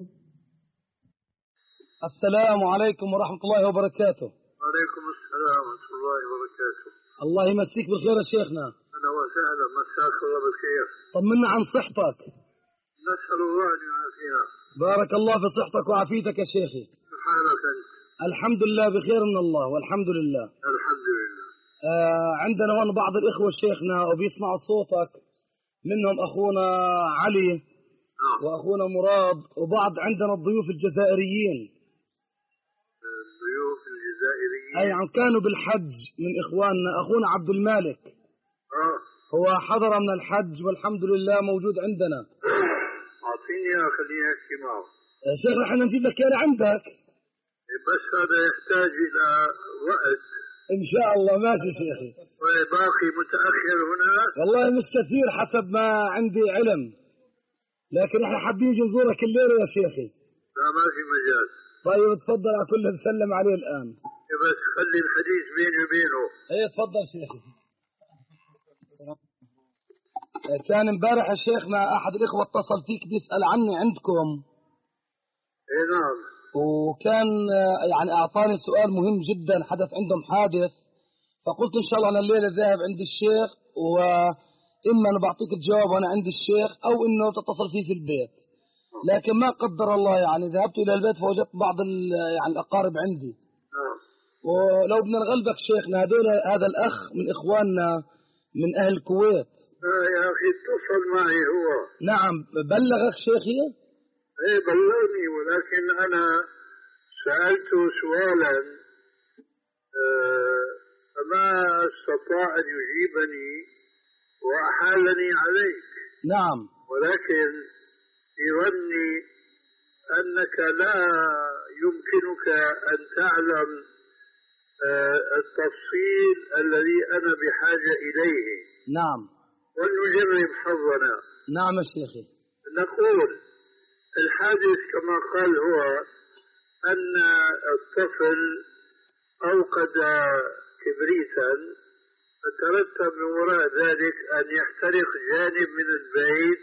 السلام عليكم ورحمة الله وبركاته. وعليكم السلام ورحمة الله وبركاته. الله يمسيك بالخير يا شيخنا. أهلا وسهلا، مساك الله بالخير. طمنا عن صحتك. نسأل الله أن يعافينا. بارك الله في صحتك وعافيتك يا شيخي. سبحانك أنت. الحمد لله بخير من الله والحمد لله. الحمد لله. آه عندنا هون بعض الإخوة شيخنا وبيسمعوا صوتك، منهم أخونا علي آه. وأخونا مراد، وبعض عندنا الضيوف الجزائريين. الضيوف الجزائريين أي يعني كانوا بالحج من إخواننا. أخونا عبد المالك آه. هو حضر من الحج والحمد لله موجود عندنا. أعطيني خليني أحكي معه. يا شيخ نحن نجيب لك إياه عندك، بس هذا يحتاج إلى وقت. إن شاء الله. ماشي شيخي. وباقي متأخر هنا؟ والله مش كثير حسب ما عندي علم، لكن احنا حابين نجي نزورك الليلة يا شيخي. لا ما في مجال. طيب تفضل، على كل نسلم عليه الآن. بس خلي الحديث بيني وبينه. ايه تفضل شيخي. كان امبارح الشيخ مع أحد الإخوة اتصل فيك بيسأل عني عندكم. ايه نعم. وكان يعني أعطاني سؤال مهم جدا، حدث عندهم حادث، فقلت إن شاء الله أنا الليلة ذاهب عند الشيخ، وإما أنا بعطيك الجواب وأنا عند الشيخ أو إنه تتصل فيه في البيت. لكن ما قدر الله يعني ذهبت إلى البيت فوجدت بعض يعني الأقارب عندي. ولو بدنا نغلبك شيخنا، هذول هذا الأخ من إخواننا من أهل الكويت. آه يا أخي اتصل معي هو. نعم بلغك شيخي؟ ايه بلغني، ولكن أنا سألته سؤالا آه فما استطاع أن يجيبني وأحالني عليك. نعم. ولكن في ظني أنك لا يمكنك أن تعلم آه التفصيل الذي أنا بحاجة إليه. نعم. ولنجرب حظنا. نعم يا شيخي. نقول الحادث كما قال هو أن الطفل أوقد كبريتا، فترتب من وراء ذلك أن يحترق جانب من البيت،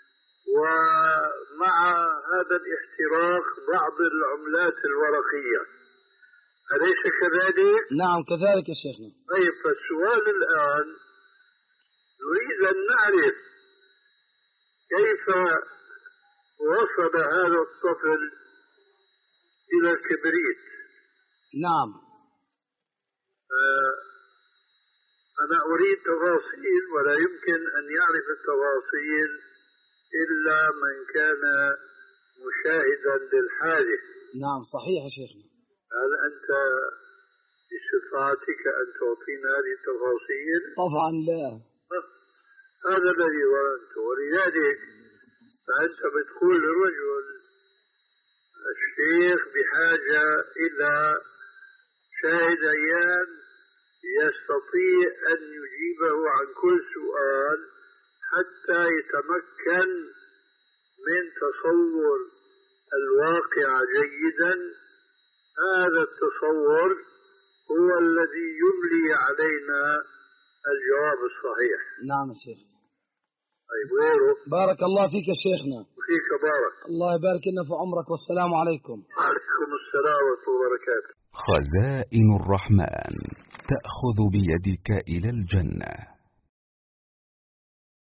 ومع هذا الاحتراق بعض العملات الورقية. أليس كذلك؟ نعم كذلك يا شيخنا. طيب، فالسؤال الآن نريد أن نعرف كيف وصل هذا الطفل إلى الكبريت. نعم. أنا أريد تفاصيل، ولا يمكن أن يعرف التفاصيل إلا من كان مشاهدا للحادث. نعم صحيح يا شيخنا. هل أنت باستطاعتك أن تعطينا هذه التفاصيل؟ طبعا لا. هذا الذي ظننته، ولذلك فأنت بتقول للرجل الشيخ بحاجة إلى شاهد عيان يستطيع أن يجيبه عن كل سؤال حتى يتمكن من تصور الواقع جيدا. هذا التصور هو الذي يملي علينا الجواب الصحيح. نعم يا شيخ. طيب غيره. بارك الله فيك يا شيخنا. فيك بارك. الله يبارك لنا في عمرك، والسلام عليكم. وعليكم السلام ورحمة الله وبركاته. خزائن الرحمن تأخذ بيدك إلى الجنة.